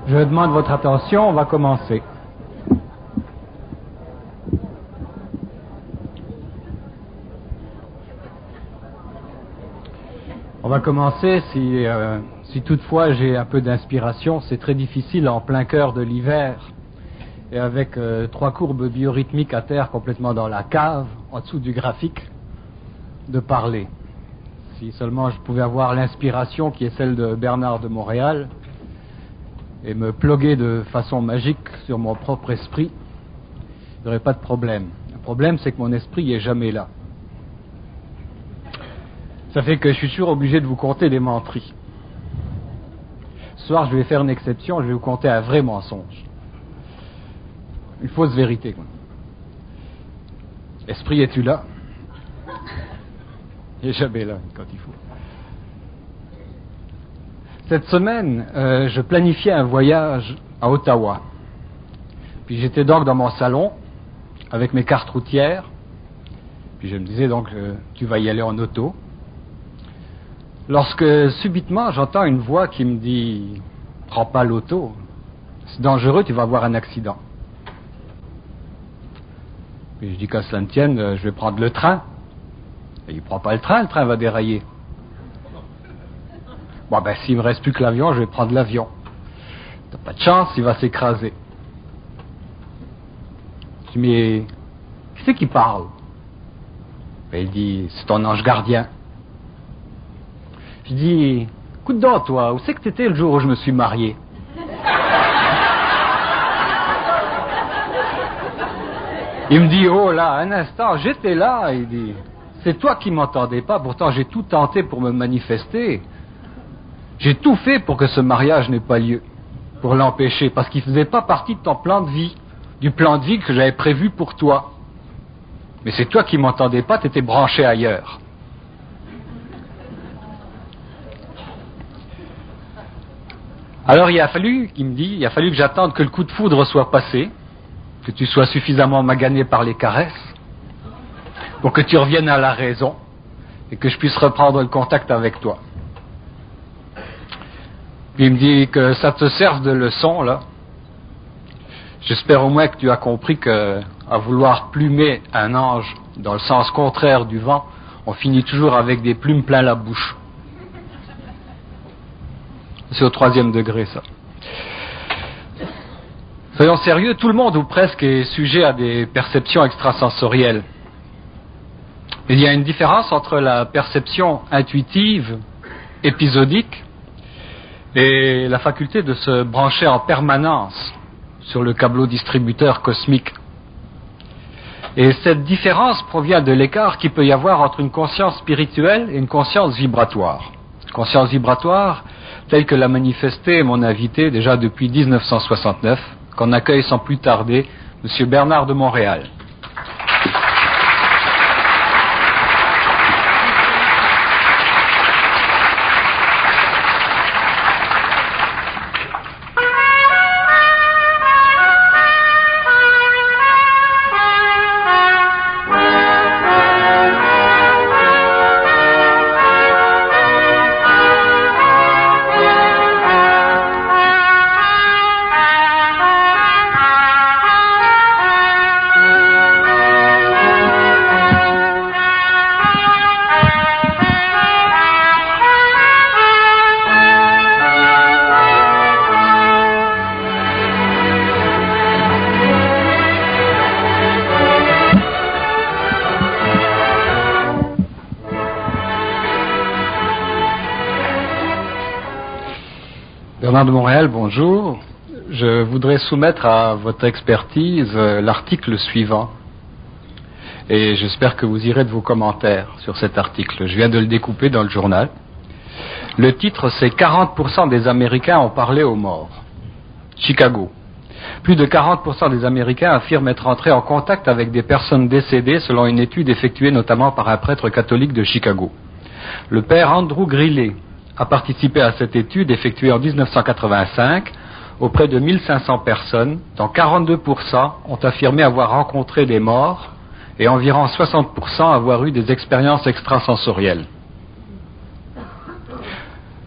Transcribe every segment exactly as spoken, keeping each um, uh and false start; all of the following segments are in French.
Je demande votre attention, on va commencer. On va commencer, si, euh, si toutefois j'ai un peu d'inspiration, c'est très difficile en plein cœur de l'hiver, et avec euh, trois courbes biorhythmiques à terre complètement dans la cave, en dessous du graphique, de parler. Si seulement je pouvais avoir l'inspiration qui est celle de Bernard de Montréal, et me ploguer de façon magique sur mon propre esprit, il n'y aurait pas de problème. Le problème, c'est que mon esprit n'est jamais là. Ça fait que je suis toujours obligé de vous conter des menteries. Ce soir, je vais faire une exception, je vais vous conter un vrai mensonge. Une fausse vérité, quoi. Esprit, es-tu là? Il n'est jamais là quand il faut. Cette semaine, euh, je planifiais un voyage à Ottawa. Puis j'étais donc dans mon salon, avec mes cartes routières. Puis je me disais donc, euh, tu vas y aller en auto. Lorsque subitement, j'entends une voix qui me dit, prends pas l'auto, c'est dangereux, tu vas avoir un accident. Puis je dis qu'à cela ne tienne, je vais prendre le train. Et il prend pas le train, le train va dérailler. Bon ben s'il me reste plus que l'avion, je vais prendre l'avion. T'as pas de chance, il va s'écraser. Je dis mais qui c'est qui parle? Ben, il dit c'est ton ange gardien. Je dis écoute donc toi, où c'est que t'étais le jour où je me suis marié? Il me dit oh là, un instant, j'étais là. Il dit c'est toi qui m'entendais pas, pourtant j'ai tout tenté pour me manifester. J'ai tout fait pour que ce mariage n'ait pas lieu, pour l'empêcher, parce qu'il faisait pas partie de ton plan de vie, du plan de vie que j'avais prévu pour toi. Mais c'est toi qui m'entendais pas, t'étais branché ailleurs. Alors il a fallu, il me dit, il a fallu que j'attende que le coup de foudre soit passé, que tu sois suffisamment magané par les caresses, pour que tu reviennes à la raison, et que je puisse reprendre le contact avec toi. Puis il me dit que ça te serve de leçon, là. J'espère au moins que tu as compris que, à vouloir plumer un ange dans le sens contraire du vent, on finit toujours avec des plumes plein la bouche. C'est au troisième degré, ça. Soyons sérieux, tout le monde ou presque est sujet à des perceptions extrasensorielles. Il y a une différence entre la perception intuitive, épisodique, et la faculté de se brancher en permanence sur le câbleau distributeur cosmique. Et cette différence provient de l'écart qu'il peut y avoir entre une conscience spirituelle et une conscience vibratoire. Conscience vibratoire telle que l'a manifestée mon invité déjà depuis dix-neuf cent soixante-neuf, qu'on accueille sans plus tarder, M. Bernard de Montréal. Bernard de Montréal, bonjour. Je voudrais soumettre à votre expertise euh, l'article suivant. Et j'espère que vous irez de vos commentaires sur cet article. Je viens de le découper dans le journal. Le titre, c'est « quarante pour cent des Américains ont parlé aux morts ». Chicago. Plus de quarante pour cent des Américains affirment être entrés en contact avec des personnes décédées selon une étude effectuée notamment par un prêtre catholique de Chicago. Le père Andrew Greeley a participé à cette étude effectuée en dix-neuf cent quatre-vingt-cinq auprès de mille cinq cents personnes, dont quarante-deux pour cent ont affirmé avoir rencontré des morts et environ soixante pour cent avoir eu des expériences extrasensorielles.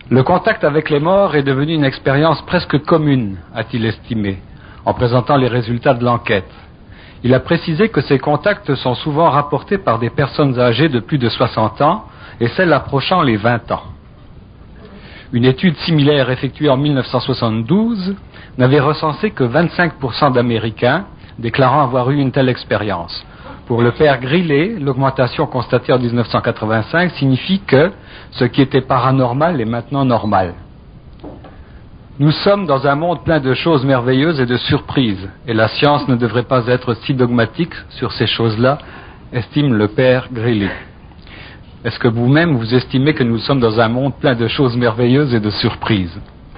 Le contact avec les morts est devenu une expérience presque commune, a-t-il estimé, en présentant les résultats de l'enquête. Il a précisé que ces contacts sont souvent rapportés par des personnes âgées de plus de soixante ans et celles approchant les vingt ans. Une étude similaire effectuée en mille neuf cent soixante-douze n'avait recensé que vingt-cinq pour cent d'Américains déclarant avoir eu une telle expérience. Pour le père Grillet, l'augmentation constatée en dix-neuf cent quatre-vingt-cinq signifie que ce qui était paranormal est maintenant normal. Nous sommes dans un monde plein de choses merveilleuses et de surprises, et la science ne devrait pas être si dogmatique sur ces choses-là, estime le père Grillet. Est-ce que vous-même vous estimez que nous sommes dans un monde plein de choses merveilleuses et de surprises?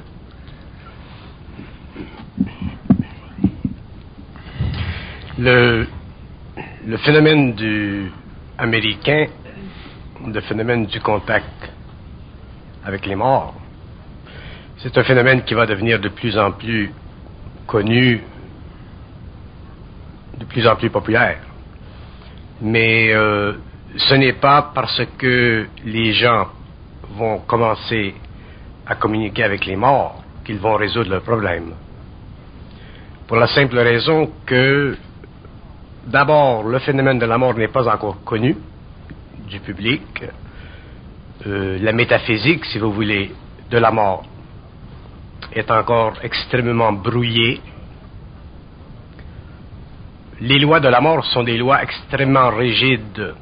Le, le phénomène du américain, le phénomène du contact avec les morts, c'est un phénomène qui va devenir de plus en plus connu, de plus en plus populaire. Mais euh, ce n'est pas parce que les gens vont commencer à communiquer avec les morts qu'ils vont résoudre le problème. Pour la simple raison que, d'abord, le phénomène de la mort n'est pas encore connu du public. Euh, la métaphysique, si vous voulez, de la mort est encore extrêmement brouillée. Les lois de la mort sont des lois extrêmement rigides.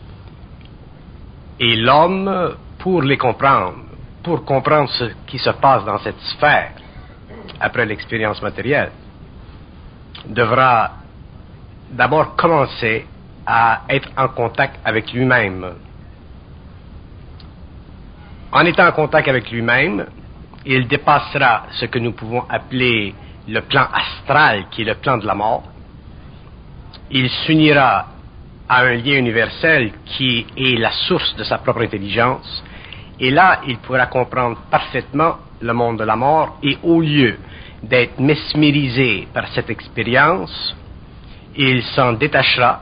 Et l'homme, pour les comprendre, pour comprendre ce qui se passe dans cette sphère, après l'expérience matérielle, devra d'abord commencer à être en contact avec lui-même. En étant en contact avec lui-même, il dépassera ce que nous pouvons appeler le plan astral, qui est le plan de la mort. Il s'unira à un lien universel qui est la source de sa propre intelligence. Et là, il pourra comprendre parfaitement le monde de la mort, et au lieu d'être mesmérisé par cette expérience, il s'en détachera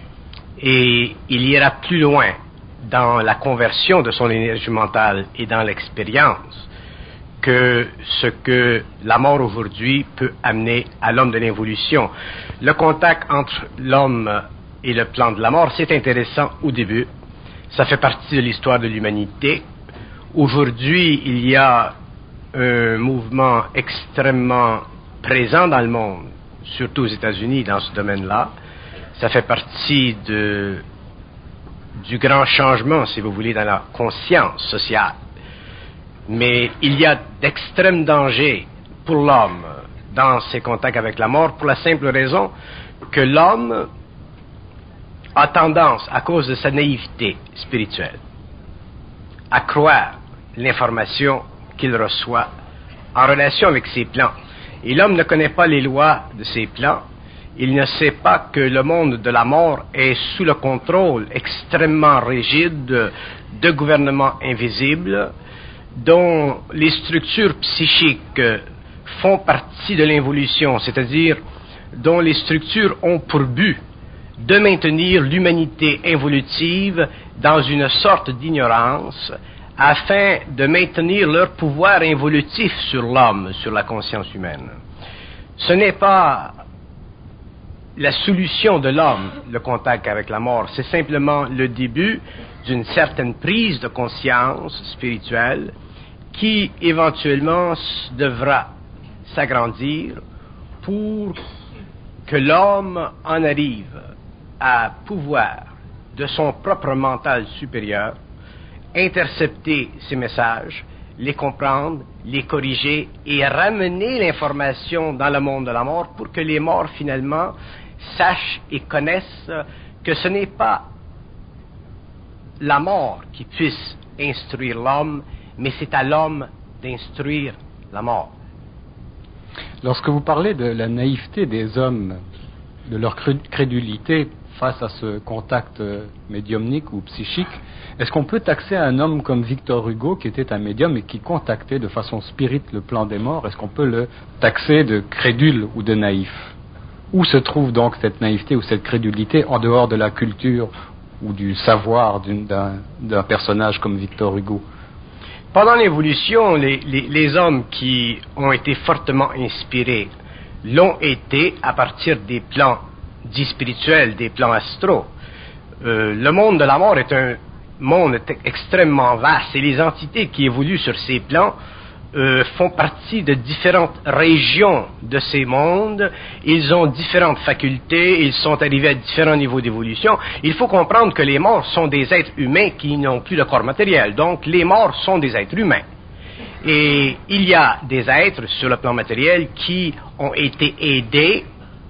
et il ira plus loin dans la conversion de son énergie mentale et dans l'expérience que ce que la mort aujourd'hui peut amener à l'homme de l'évolution. Le contact entre l'homme et le plan de la mort, c'est intéressant au début. Ça fait partie de l'histoire de l'humanité. Aujourd'hui, il y a un mouvement extrêmement présent dans le monde, surtout aux États-Unis, dans ce domaine-là. Ça fait partie de, du grand changement, si vous voulez, dans la conscience sociale. Mais il y a d'extrêmes dangers pour l'homme dans ses contacts avec la mort, pour la simple raison que l'homme a tendance, à cause de sa naïveté spirituelle, à croire l'information qu'il reçoit en relation avec ses plans. Et l'homme ne connaît pas les lois de ses plans. Il ne sait pas que le monde de la mort est sous le contrôle extrêmement rigide de gouvernements invisibles, dont les structures psychiques font partie de l'évolution, c'est-à-dire dont les structures ont pour but de maintenir l'humanité involutive dans une sorte d'ignorance, afin de maintenir leur pouvoir involutif sur l'homme, sur la conscience humaine. Ce n'est pas la solution de l'homme, le contact avec la mort, c'est simplement le début d'une certaine prise de conscience spirituelle qui éventuellement devra s'agrandir pour que l'homme en arrive à pouvoir, de son propre mental supérieur, intercepter ces messages, les comprendre, les corriger et ramener l'information dans le monde de la mort pour que les morts finalement sachent et connaissent que ce n'est pas la mort qui puisse instruire l'homme, mais c'est à l'homme d'instruire la mort. Lorsque vous parlez de la naïveté des hommes, de leur crédulité face à ce contact médiumnique ou psychique, est-ce qu'on peut taxer un homme comme Victor Hugo, qui était un médium et qui contactait de façon spirite le plan des morts, est-ce qu'on peut le taxer de crédule ou de naïf? Où se trouve donc cette naïveté ou cette crédulité en dehors de la culture ou du savoir d'un, d'un personnage comme Victor Hugo? Pendant l'évolution, les, les, les hommes qui ont été fortement inspirés l'ont été à partir des plans dits spirituels, des plans astraux. Euh, le monde de la mort est un monde extrêmement vaste et les entités qui évoluent sur ces plans euh, font partie de différentes régions de ces mondes. Ils ont différentes facultés, ils sont arrivés à différents niveaux d'évolution. Il faut comprendre que les morts sont des êtres humains qui n'ont plus de corps matériel. Donc les morts sont des êtres humains. Et il y a des êtres sur le plan matériel qui ont été aidés,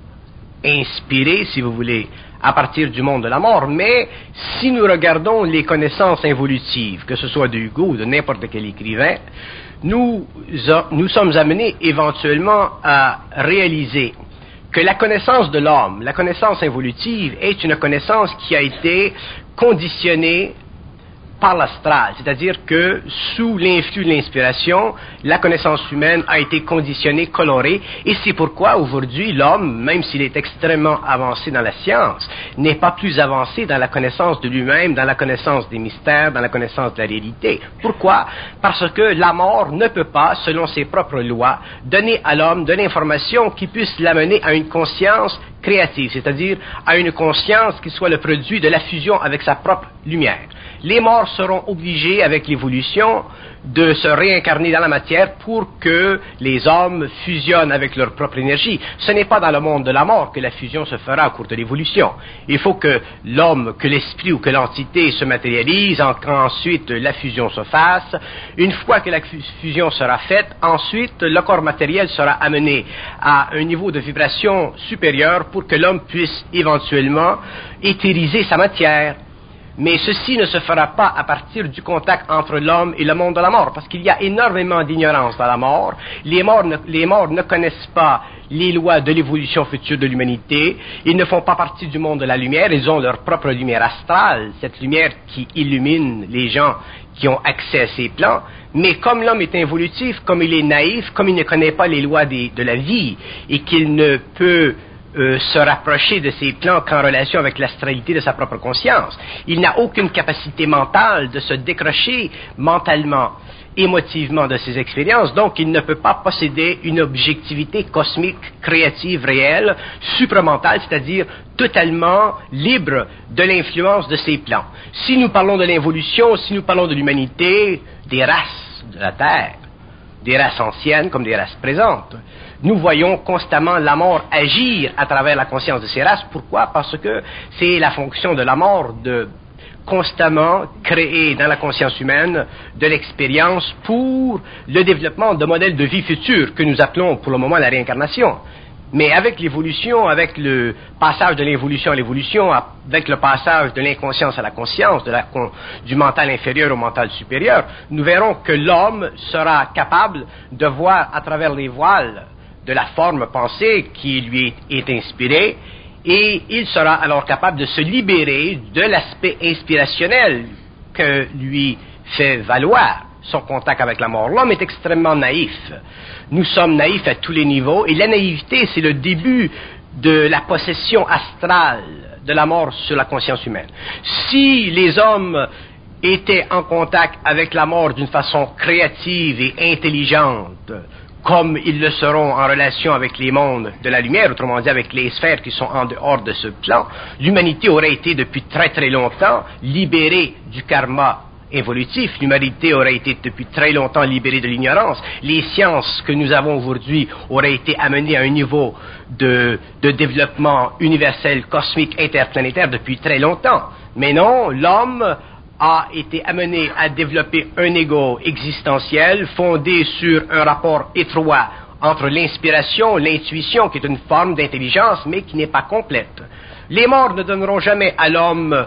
inspirés, si vous voulez, à partir du monde de la mort, mais si nous regardons les connaissances involutives, que ce soit de Hugo ou de n'importe quel écrivain, nous, nous sommes amenés éventuellement à réaliser que la connaissance de l'homme, la connaissance involutive, est une connaissance qui a été conditionnée par l'astral, c'est-à-dire que sous l'influx de l'inspiration, la connaissance humaine a été conditionnée, colorée, et c'est pourquoi aujourd'hui l'homme, même s'il est extrêmement avancé dans la science, n'est pas plus avancé dans la connaissance de lui-même, dans la connaissance des mystères, dans la connaissance de la réalité. Pourquoi? Parce que la mort ne peut pas, selon ses propres lois, donner à l'homme de l'information qui puisse l'amener à une conscience créative, c'est-à-dire à une conscience qui soit le produit de la fusion avec sa propre lumière. Les morts seront obligés, avec l'évolution, de se réincarner dans la matière pour que les hommes fusionnent avec leur propre énergie. Ce n'est pas dans le monde de la mort que la fusion se fera au cours de l'évolution. Il faut que l'homme, que l'esprit ou que l'entité se matérialise, en, ensuite la fusion se fasse. Une fois que la fusion sera faite, ensuite le corps matériel sera amené à un niveau de vibration supérieur pour que l'homme puisse éventuellement éthériser sa matière. Mais ceci ne se fera pas à partir du contact entre l'homme et le monde de la mort, parce qu'il y a énormément d'ignorance dans la mort. Les morts ne, les morts ne connaissent pas les lois de l'évolution future de l'humanité. Ils ne font pas partie du monde de la lumière. Ils ont leur propre lumière astrale, cette lumière qui illumine les gens qui ont accès à ces plans. Mais comme l'homme est involutif, comme il est naïf, comme il ne connaît pas les lois des, de la vie et qu'il ne peut Euh, se rapprocher de ces plans qu'en relation avec l'astralité de sa propre conscience. Il n'a aucune capacité mentale de se décrocher mentalement, émotivement de ses expériences, donc il ne peut pas posséder une objectivité cosmique, créative, réelle, supramentale, c'est-à-dire totalement libre de l'influence de ces plans. Si nous parlons de l'involution, si nous parlons de l'humanité, des races de la Terre, des races anciennes comme des races présentes, nous voyons constamment la mort agir à travers la conscience de ces races. Pourquoi? Parce que c'est la fonction de la mort de constamment créer dans la conscience humaine de l'expérience pour le développement de modèles de vie futurs que nous appelons pour le moment la réincarnation. Mais avec l'évolution, avec le passage de l'involution à l'évolution, avec le passage de l'inconscience à la conscience, de la, du mental inférieur au mental supérieur, nous verrons que l'homme sera capable de voir à travers les voiles de la forme pensée qui lui est inspirée, et il sera alors capable de se libérer de l'aspect inspirationnel que lui fait valoir son contact avec la mort. L'homme est extrêmement naïf. Nous sommes naïfs à tous les niveaux, et la naïveté, c'est le début de la possession astrale de la mort sur la conscience humaine. Si les hommes étaient en contact avec la mort d'une façon créative et intelligente, comme ils le seront en relation avec les mondes de la lumière, autrement dit avec les sphères qui sont en dehors de ce plan, l'humanité aurait été depuis très très longtemps libérée du karma évolutif. L'humanité aurait été depuis très longtemps libérée de l'ignorance. Les sciences que nous avons aujourd'hui auraient été amenées à un niveau de, de développement universel, cosmique, interplanétaire depuis très longtemps. Mais non, l'homme a été amené à développer un ego existentiel fondé sur un rapport étroit entre l'inspiration, l'intuition, qui est une forme d'intelligence, mais qui n'est pas complète. Les morts ne donneront jamais à l'homme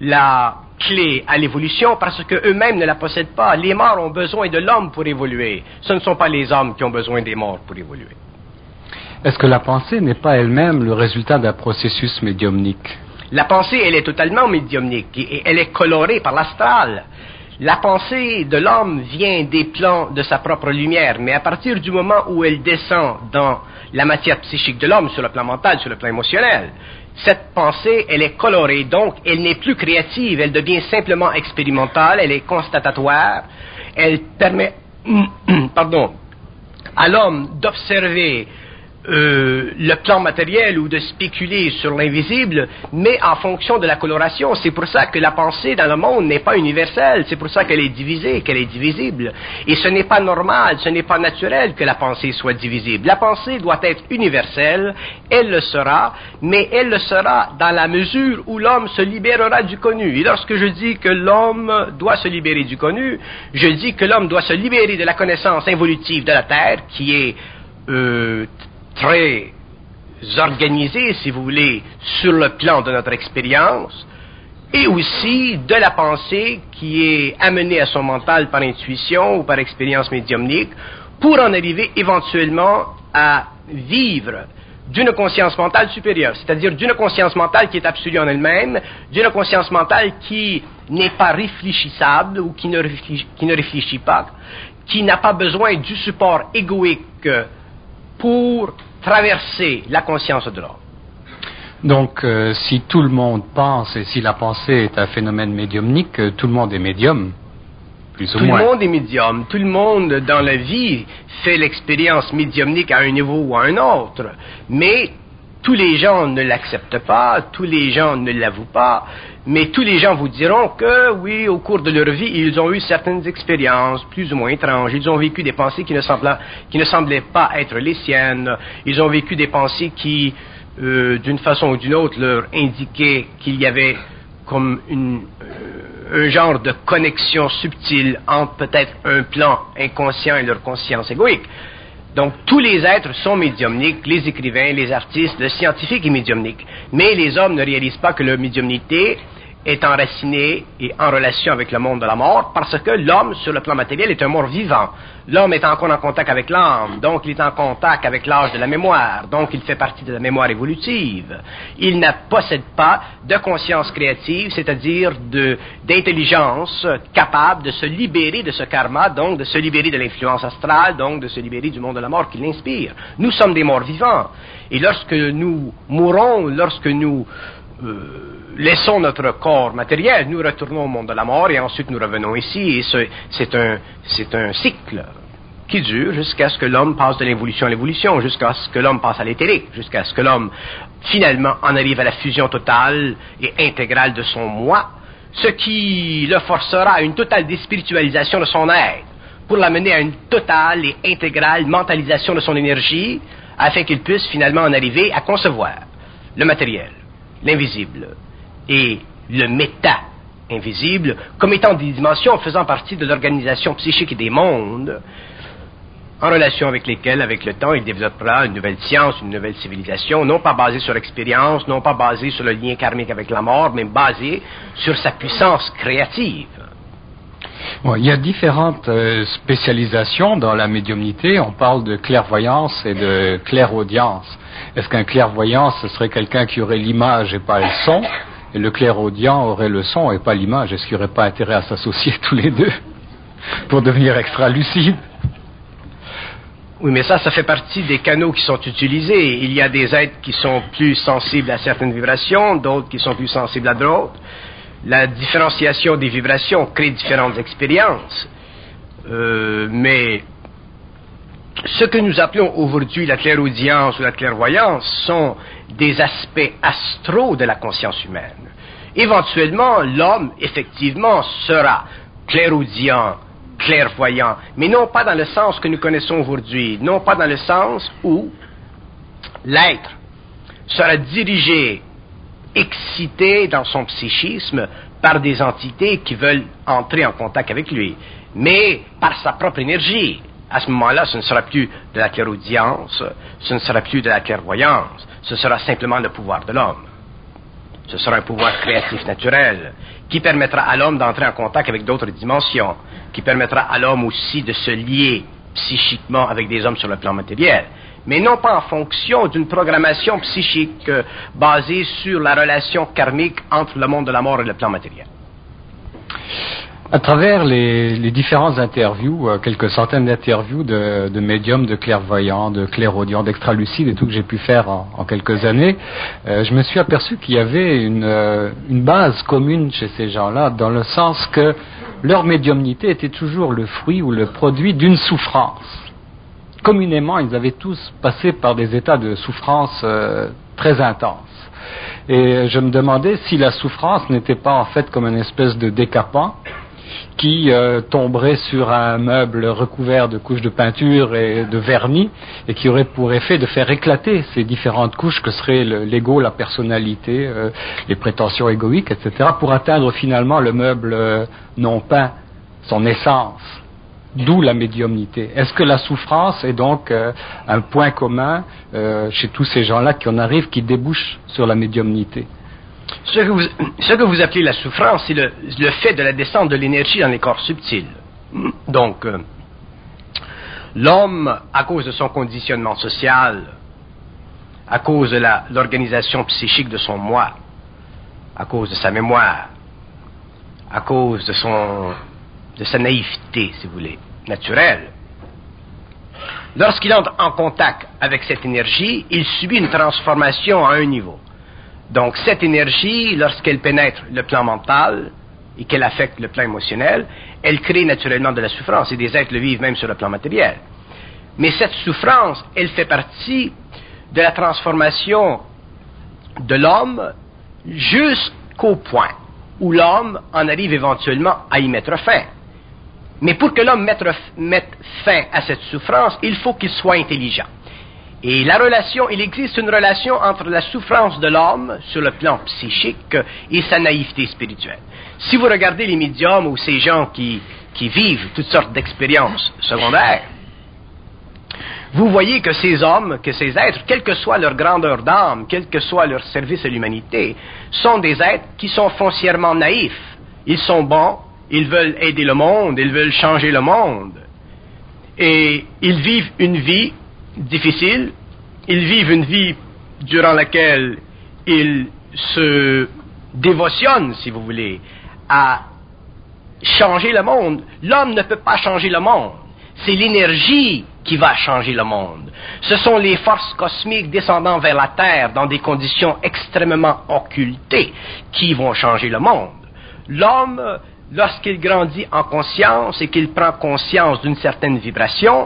la clé à l'évolution parce qu'eux-mêmes ne la possèdent pas. Les morts ont besoin de l'homme pour évoluer. Ce ne sont pas les hommes qui ont besoin des morts pour évoluer. Est-ce que la pensée n'est pas elle-même le résultat d'un processus médiumnique? La pensée, elle est totalement médiumnique et elle est colorée par l'astral. La pensée de l'homme vient des plans de sa propre lumière, mais à partir du moment où elle descend dans la matière psychique de l'homme, sur le plan mental, sur le plan émotionnel, cette pensée, elle est colorée, donc elle n'est plus créative, elle devient simplement expérimentale, elle est constatatoire, Elle permet, pardon, à l'homme d'observer Euh, le plan matériel ou de spéculer sur l'invisible, mais en fonction de la coloration. C'est pour ça que la pensée dans le monde n'est pas universelle, c'est pour ça qu'elle est divisée, qu'elle est divisible. Et ce n'est pas normal, ce n'est pas naturel que la pensée soit divisible. La pensée doit être universelle, elle le sera, mais elle le sera dans la mesure où l'homme se libérera du connu. Et lorsque je dis que l'homme doit se libérer du connu, je dis que l'homme doit se libérer de la connaissance involutive de la Terre, qui est euh, très organisé, si vous voulez, sur le plan de notre expérience, et aussi de la pensée qui est amenée à son mental par intuition ou par expérience médiumnique, pour en arriver éventuellement à vivre d'une conscience mentale supérieure, c'est-à-dire d'une conscience mentale qui est absolue en elle-même, d'une conscience mentale qui n'est pas réfléchissable ou qui ne réfléchit, qui ne réfléchit pas, qui n'a pas besoin du support égoïque pour traverser la conscience de l'homme. Donc, euh, si tout le monde pense et si la pensée est un phénomène médiumnique, euh, tout le monde est médium, plus ou tout moins. Tout le monde est médium. Tout le monde, dans la vie, fait l'expérience médiumnique à un niveau ou à un autre. Mais tous les gens ne l'acceptent pas, tous les gens ne l'avouent pas, mais tous les gens vous diront que, oui, au cours de leur vie, ils ont eu certaines expériences plus ou moins étranges. Ils ont vécu des pensées qui ne semblaient, qui ne semblaient pas être les siennes. Ils ont vécu des pensées qui, euh, d'une façon ou d'une autre, leur indiquaient qu'il y avait comme une, euh, un genre de connexion subtile entre peut-être un plan inconscient et leur conscience égoïque. Donc, tous les êtres sont médiumniques, les écrivains, les artistes, le scientifique est médiumnique. Mais les hommes ne réalisent pas que leur médiumnité est enracinée et en relation avec le monde de la mort, parce que l'homme, sur le plan matériel, est un mort vivant. L'homme est encore en contact avec l'âme, donc il est en contact avec l'âge de la mémoire, donc il fait partie de la mémoire évolutive. Il ne possède pas de conscience créative, c'est-à-dire de, d'intelligence capable de se libérer de ce karma, donc de se libérer de l'influence astrale, donc de se libérer du monde de la mort qui l'inspire. Nous sommes des morts vivants. Et lorsque nous mourons, lorsque nous euh, laissons notre corps matériel, nous retournons au monde de la mort et ensuite nous revenons ici. Et ce, c'est un, c'est un cycle qui dure jusqu'à ce que l'homme passe de l'évolution à l'évolution, jusqu'à ce que l'homme passe à l'éthérique, jusqu'à ce que l'homme finalement en arrive à la fusion totale et intégrale de son moi, ce qui le forcera à une totale déspiritualisation de son être, pour l'amener à une totale et intégrale mentalisation de son énergie, afin qu'il puisse finalement en arriver à concevoir le matériel, l'invisible et le méta-invisible comme étant des dimensions faisant partie de l'organisation psychique des mondes, en relation avec lesquelles, avec le temps, il développera une nouvelle science, une nouvelle civilisation, non pas basée sur l'expérience, non pas basée sur le lien karmique avec la mort, mais basée sur sa puissance créative. Bon, il y a différentes euh, spécialisations dans la médiumnité. On parle de clairvoyance et de clairaudience. Est-ce qu'un clairvoyant, ce serait quelqu'un qui aurait l'image et pas le son, et le clairaudient aurait le son et pas l'image? Est-ce qu'il n'y aurait pas intérêt à s'associer tous les deux pour devenir extra lucide? Oui, mais ça, ça fait partie des canaux qui sont utilisés. Il y a des êtres qui sont plus sensibles à certaines vibrations, d'autres qui sont plus sensibles à d'autres. La différenciation des vibrations crée différentes expériences. Euh, mais ce que nous appelons aujourd'hui la clairaudience ou la clairvoyance sont des aspects astraux de la conscience humaine. Éventuellement, l'homme, effectivement, sera clairaudient, clairvoyant, mais non pas dans le sens que nous connaissons aujourd'hui, non pas dans le sens où l'être sera dirigé, excité dans son psychisme par des entités qui veulent entrer en contact avec lui, mais par sa propre énergie. À ce moment-là, ce ne sera plus de la clairaudience, ce ne sera plus de la clairvoyance, ce sera simplement le pouvoir de l'homme. Ce sera un pouvoir créatif naturel qui permettra à l'homme d'entrer en contact avec d'autres dimensions, qui permettra à l'homme aussi de se lier psychiquement avec des hommes sur le plan matériel, mais non pas en fonction d'une programmation psychique euh, basée sur la relation karmique entre le monde de la mort et le plan matériel. À travers les, les différentes interviews, euh, quelques centaines d'interviews de, de médiums, de clairvoyants, de clairaudients, d'extralucides et tout que j'ai pu faire en, en quelques années, euh, je me suis aperçu qu'il y avait une, euh, une base commune chez ces gens-là, dans le sens que leur médiumnité était toujours le fruit ou le produit d'une souffrance. Communément, ils avaient tous passé par des états de souffrance euh, très intenses. Et je me demandais si la souffrance n'était pas en fait comme une espèce de décapant qui euh, tomberait sur un meuble recouvert de couches de peinture et de vernis et qui aurait pour effet de faire éclater ces différentes couches que seraient le, l'ego, la personnalité, euh, les prétentions égoïques, et cetera, pour atteindre finalement le meuble euh, non peint, son essence. D'où la médiumnité. Est-ce que la souffrance est donc euh, un point commun euh, chez tous ces gens-là qui en arrivent, qui débouchent sur la médiumnité? Ce que vous, ce que vous appelez la souffrance, c'est le, le fait de la descente de l'énergie dans les corps subtils. Donc, euh, l'homme, à cause de son conditionnement social, à cause de la, l'organisation psychique de son moi, à cause de sa mémoire, à cause de son, de sa naïveté, si vous voulez, naturelle, lorsqu'il entre en contact avec cette énergie, il subit une transformation à un niveau. Donc, cette énergie, lorsqu'elle pénètre le plan mental et qu'elle affecte le plan émotionnel, elle crée naturellement de la souffrance, et des êtres le vivent même sur le plan matériel. Mais cette souffrance, elle fait partie de la transformation de l'homme jusqu'au point où l'homme en arrive éventuellement à y mettre fin. Mais pour que l'homme mette, mette fin à cette souffrance, il faut qu'il soit intelligent. Et la relation, il existe une relation entre la souffrance de l'homme sur le plan psychique et sa naïveté spirituelle. Si vous regardez les médiums ou ces gens qui, qui vivent toutes sortes d'expériences secondaires, vous voyez que ces hommes, que ces êtres, quelle que soit leur grandeur d'âme, quel que soit leur service à l'humanité, sont des êtres qui sont foncièrement naïfs. Ils sont bons, ils veulent aider le monde, ils veulent changer le monde. Et ils vivent une vie difficile, ils vivent une vie durant laquelle ils se dévotionnent, si vous voulez, à changer le monde. L'homme ne peut pas changer le monde. C'est l'énergie qui va changer le monde. Ce sont les forces cosmiques descendant vers la Terre dans des conditions extrêmement occultées qui vont changer le monde. L'homme, lorsqu'il grandit en conscience et qu'il prend conscience d'une certaine vibration,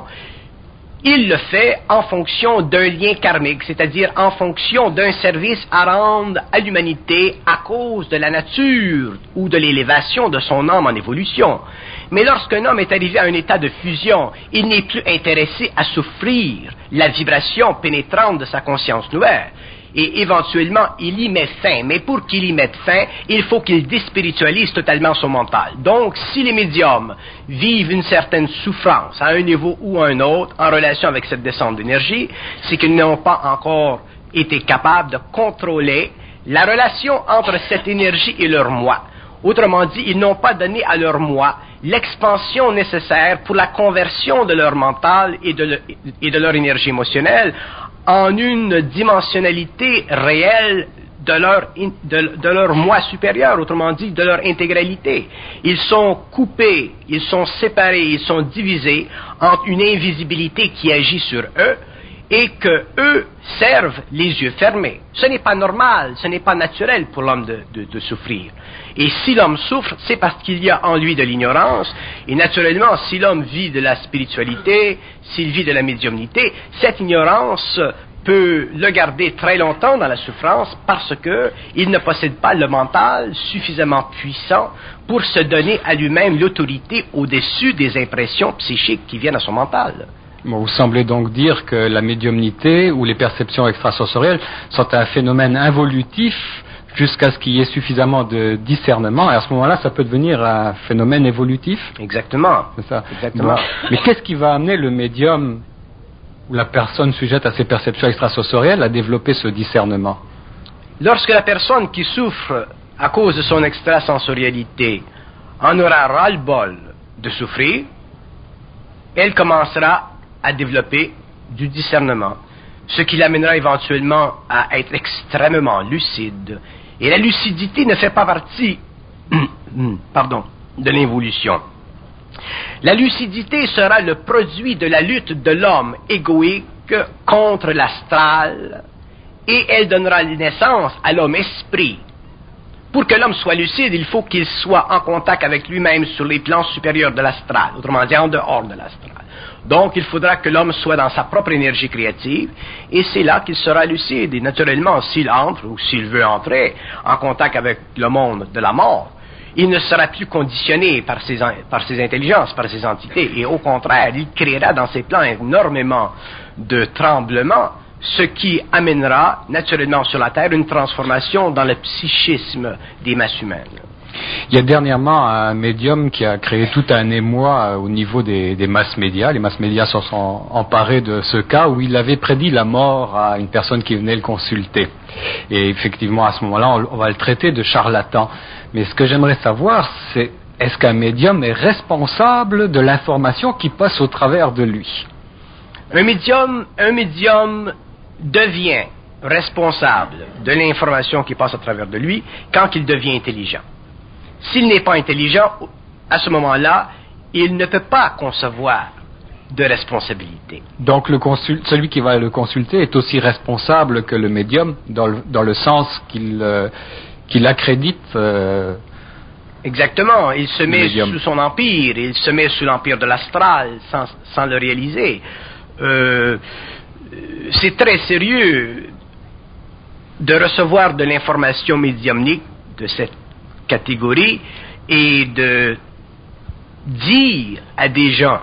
il le fait en fonction d'un lien karmique, c'est-à-dire en fonction d'un service à rendre à l'humanité à cause de la nature ou de l'élévation de son âme en évolution. Mais lorsqu'un homme est arrivé à un état de fusion, il n'est plus intéressé à souffrir la vibration pénétrante de sa conscience nouvelle. Et éventuellement, il y met fin. Mais pour qu'il y mette fin, il faut qu'il déspiritualise totalement son mental. Donc, si les médiums vivent une certaine souffrance à un niveau ou à un autre en relation avec cette descente d'énergie, c'est qu'ils n'ont pas encore été capables de contrôler la relation entre cette énergie et leur moi. Autrement dit, ils n'ont pas donné à leur moi l'expansion nécessaire pour la conversion de leur mental et de, le, et de leur énergie émotionnelle en une dimensionnalité réelle de leur, de, de leur moi supérieur, autrement dit, de leur intégralité. Ils sont coupés, ils sont séparés, ils sont divisés entre une invisibilité qui agit sur eux et que eux servent les yeux fermés. Ce n'est pas normal, ce n'est pas naturel pour l'homme de, de, de souffrir. Et si l'homme souffre, c'est parce qu'il y a en lui de l'ignorance. Et naturellement, si l'homme vit de la spiritualité, s'il vit de la médiumnité, cette ignorance peut le garder très longtemps dans la souffrance parce que il ne possède pas le mental suffisamment puissant pour se donner à lui-même l'autorité au-dessus des impressions psychiques qui viennent à son mental. Bon, vous semblez donc dire que la médiumnité ou les perceptions extrasensorielles sont un phénomène involutif jusqu'à ce qu'il y ait suffisamment de discernement, et à ce moment-là, ça peut devenir un phénomène évolutif. Exactement. C'est ça. Exactement. Bon. Mais qu'est-ce qui va amener le médium ou la personne sujette à ces perceptions extrasensorielles à développer ce discernement? Lorsque la personne qui souffre à cause de son extrasensorialité en aura ras-le-bol de souffrir, elle commencera à développer du discernement, ce qui l'amènera éventuellement à être extrêmement lucide. Et la lucidité ne fait pas partie pardon, de l'évolution. La lucidité sera le produit de la lutte de l'homme égoïque contre l'astral, et elle donnera naissance à l'homme esprit. Pour que l'homme soit lucide, il faut qu'il soit en contact avec lui-même sur les plans supérieurs de l'astral, autrement dit en dehors de l'astral. Donc, il faudra que l'homme soit dans sa propre énergie créative, et c'est là qu'il sera lucide. Et naturellement, s'il entre, ou s'il veut entrer, en contact avec le monde de la mort, il ne sera plus conditionné par ses, par ses intelligences, par ses entités, et au contraire, il créera dans ses plans énormément de tremblements, ce qui amènera naturellement sur la Terre une transformation dans le psychisme des masses humaines. Il y a dernièrement un médium qui a créé tout un émoi au niveau des, des masses médias. Les masses médias se sont emparés de ce cas où il avait prédit la mort à une personne qui venait le consulter. Et effectivement, à ce moment-là, on, on va le traiter de charlatan. Mais ce que j'aimerais savoir, c'est est-ce qu'un médium est responsable de l'information qui passe au travers de lui? Un médium, un médium devient responsable de l'information qui passe à travers de lui quand il devient intelligent. S'il n'est pas intelligent, à ce moment-là, il ne peut pas concevoir de responsabilité. Donc le consul, celui qui va le consulter est aussi responsable que le médium, dans le, dans le sens qu'il, euh, qu'il accrédite. Euh, Exactement. Il se met sous son empire, il se met sous l'empire de l'astral sans, sans le réaliser. Euh, c'est très sérieux de recevoir de l'information médiumnique de cette catégorie et de dire à des gens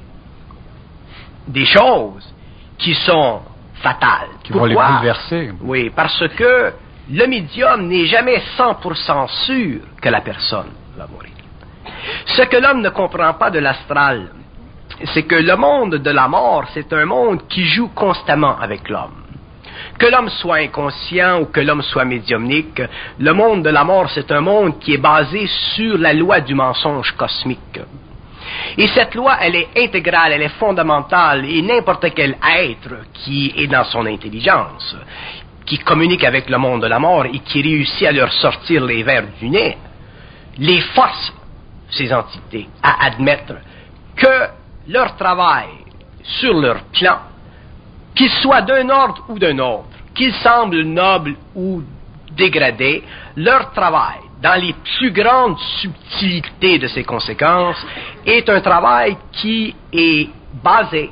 des choses qui sont fatales. Qui vont les bouleverser. Oui, parce que le médium n'est jamais cent pour cent sûr que la personne va mourir. Ce que l'homme ne comprend pas de l'astral, c'est que le monde de la mort, c'est un monde qui joue constamment avec l'homme. Que l'homme soit inconscient ou que l'homme soit médiumnique, le monde de la mort, c'est un monde qui est basé sur la loi du mensonge cosmique. Et cette loi, elle est intégrale, elle est fondamentale, et n'importe quel être qui est dans son intelligence, qui communique avec le monde de la mort et qui réussit à leur sortir les vers du nez, les force, ces entités, à admettre que leur travail sur leur plan, qu'il soit d'un ordre ou d'un autre, qu'il semble noble ou dégradé, leur travail, dans les plus grandes subtilités de ses conséquences, est un travail qui est basé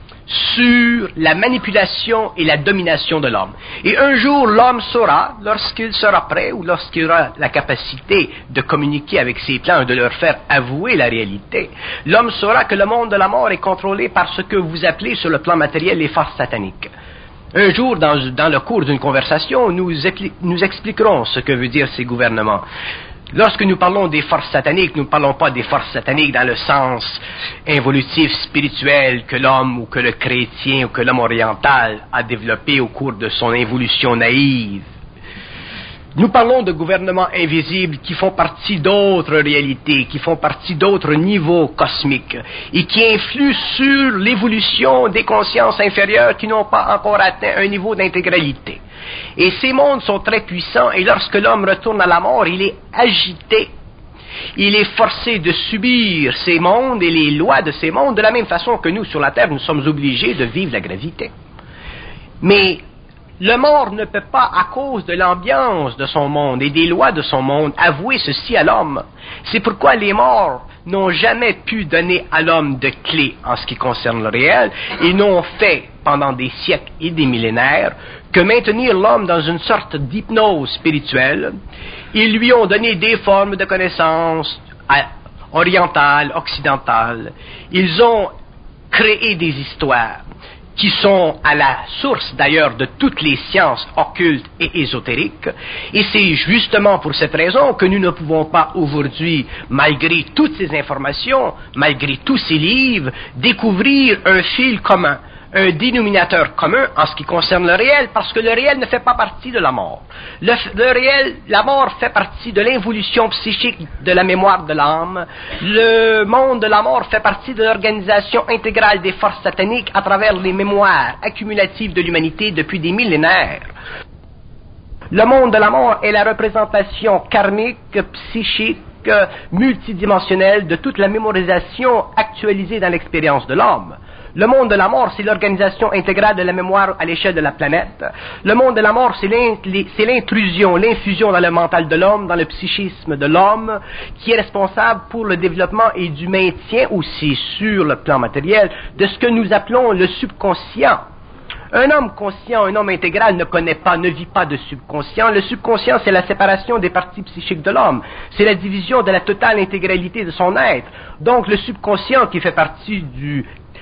sur la manipulation et la domination de l'homme. Et un jour, l'homme saura, lorsqu'il sera prêt ou lorsqu'il aura la capacité de communiquer avec ses plans et de leur faire avouer la réalité, l'homme saura que le monde de la mort est contrôlé par ce que vous appelez sur le plan matériel les forces sataniques. Un jour, dans, dans le cours d'une conversation, nous, nous expliquerons ce que veut dire ces gouvernements. Lorsque nous parlons des forces sataniques, nous ne parlons pas des forces sataniques dans le sens involutif, spirituel que l'homme ou que le chrétien ou que l'homme oriental a développé au cours de son évolution naïve. Nous parlons de gouvernements invisibles qui font partie d'autres réalités, qui font partie d'autres niveaux cosmiques et qui influent sur l'évolution des consciences inférieures qui n'ont pas encore atteint un niveau d'intégralité. Et ces mondes sont très puissants et lorsque l'homme retourne à la mort, il est agité. Il est forcé de subir ces mondes et les lois de ces mondes de la même façon que nous, sur la Terre, nous sommes obligés de vivre la gravité. Mais le mort ne peut pas, à cause de l'ambiance de son monde et des lois de son monde, avouer ceci à l'homme. C'est pourquoi les morts n'ont jamais pu donner à l'homme de clés en ce qui concerne le réel et n'ont fait, pendant des siècles et des millénaires, que maintenir l'homme dans une sorte d'hypnose spirituelle. Ils lui ont donné des formes de connaissances orientales, occidentales. Ils ont créé des histoires qui sont à la source d'ailleurs de toutes les sciences occultes et ésotériques. Et c'est justement pour cette raison que nous ne pouvons pas aujourd'hui, malgré toutes ces informations, malgré tous ces livres, découvrir un fil commun, un dénominateur commun en ce qui concerne le réel, parce que le réel ne fait pas partie de la mort. Le, le réel, la mort fait partie de l'involution psychique de la mémoire de l'âme. Le monde de la mort fait partie de l'organisation intégrale des forces sataniques à travers les mémoires accumulatives de l'humanité depuis des millénaires. Le monde de la mort est la représentation karmique, psychique, multidimensionnelle de toute la mémorisation actualisée dans l'expérience de l'homme. Le monde de la mort, c'est l'organisation intégrale de la mémoire à l'échelle de la planète. Le monde de la mort, c'est l'intrusion, l'infusion dans le mental de l'homme, dans le psychisme de l'homme, qui est responsable pour le développement et du maintien aussi sur le plan matériel de ce que nous appelons le subconscient. Un homme conscient, un homme intégral ne connaît pas, ne vit pas de subconscient. Le subconscient, c'est la séparation des parties psychiques de l'homme. C'est la division de la totale intégralité de son être. Donc, le subconscient qui fait partie du,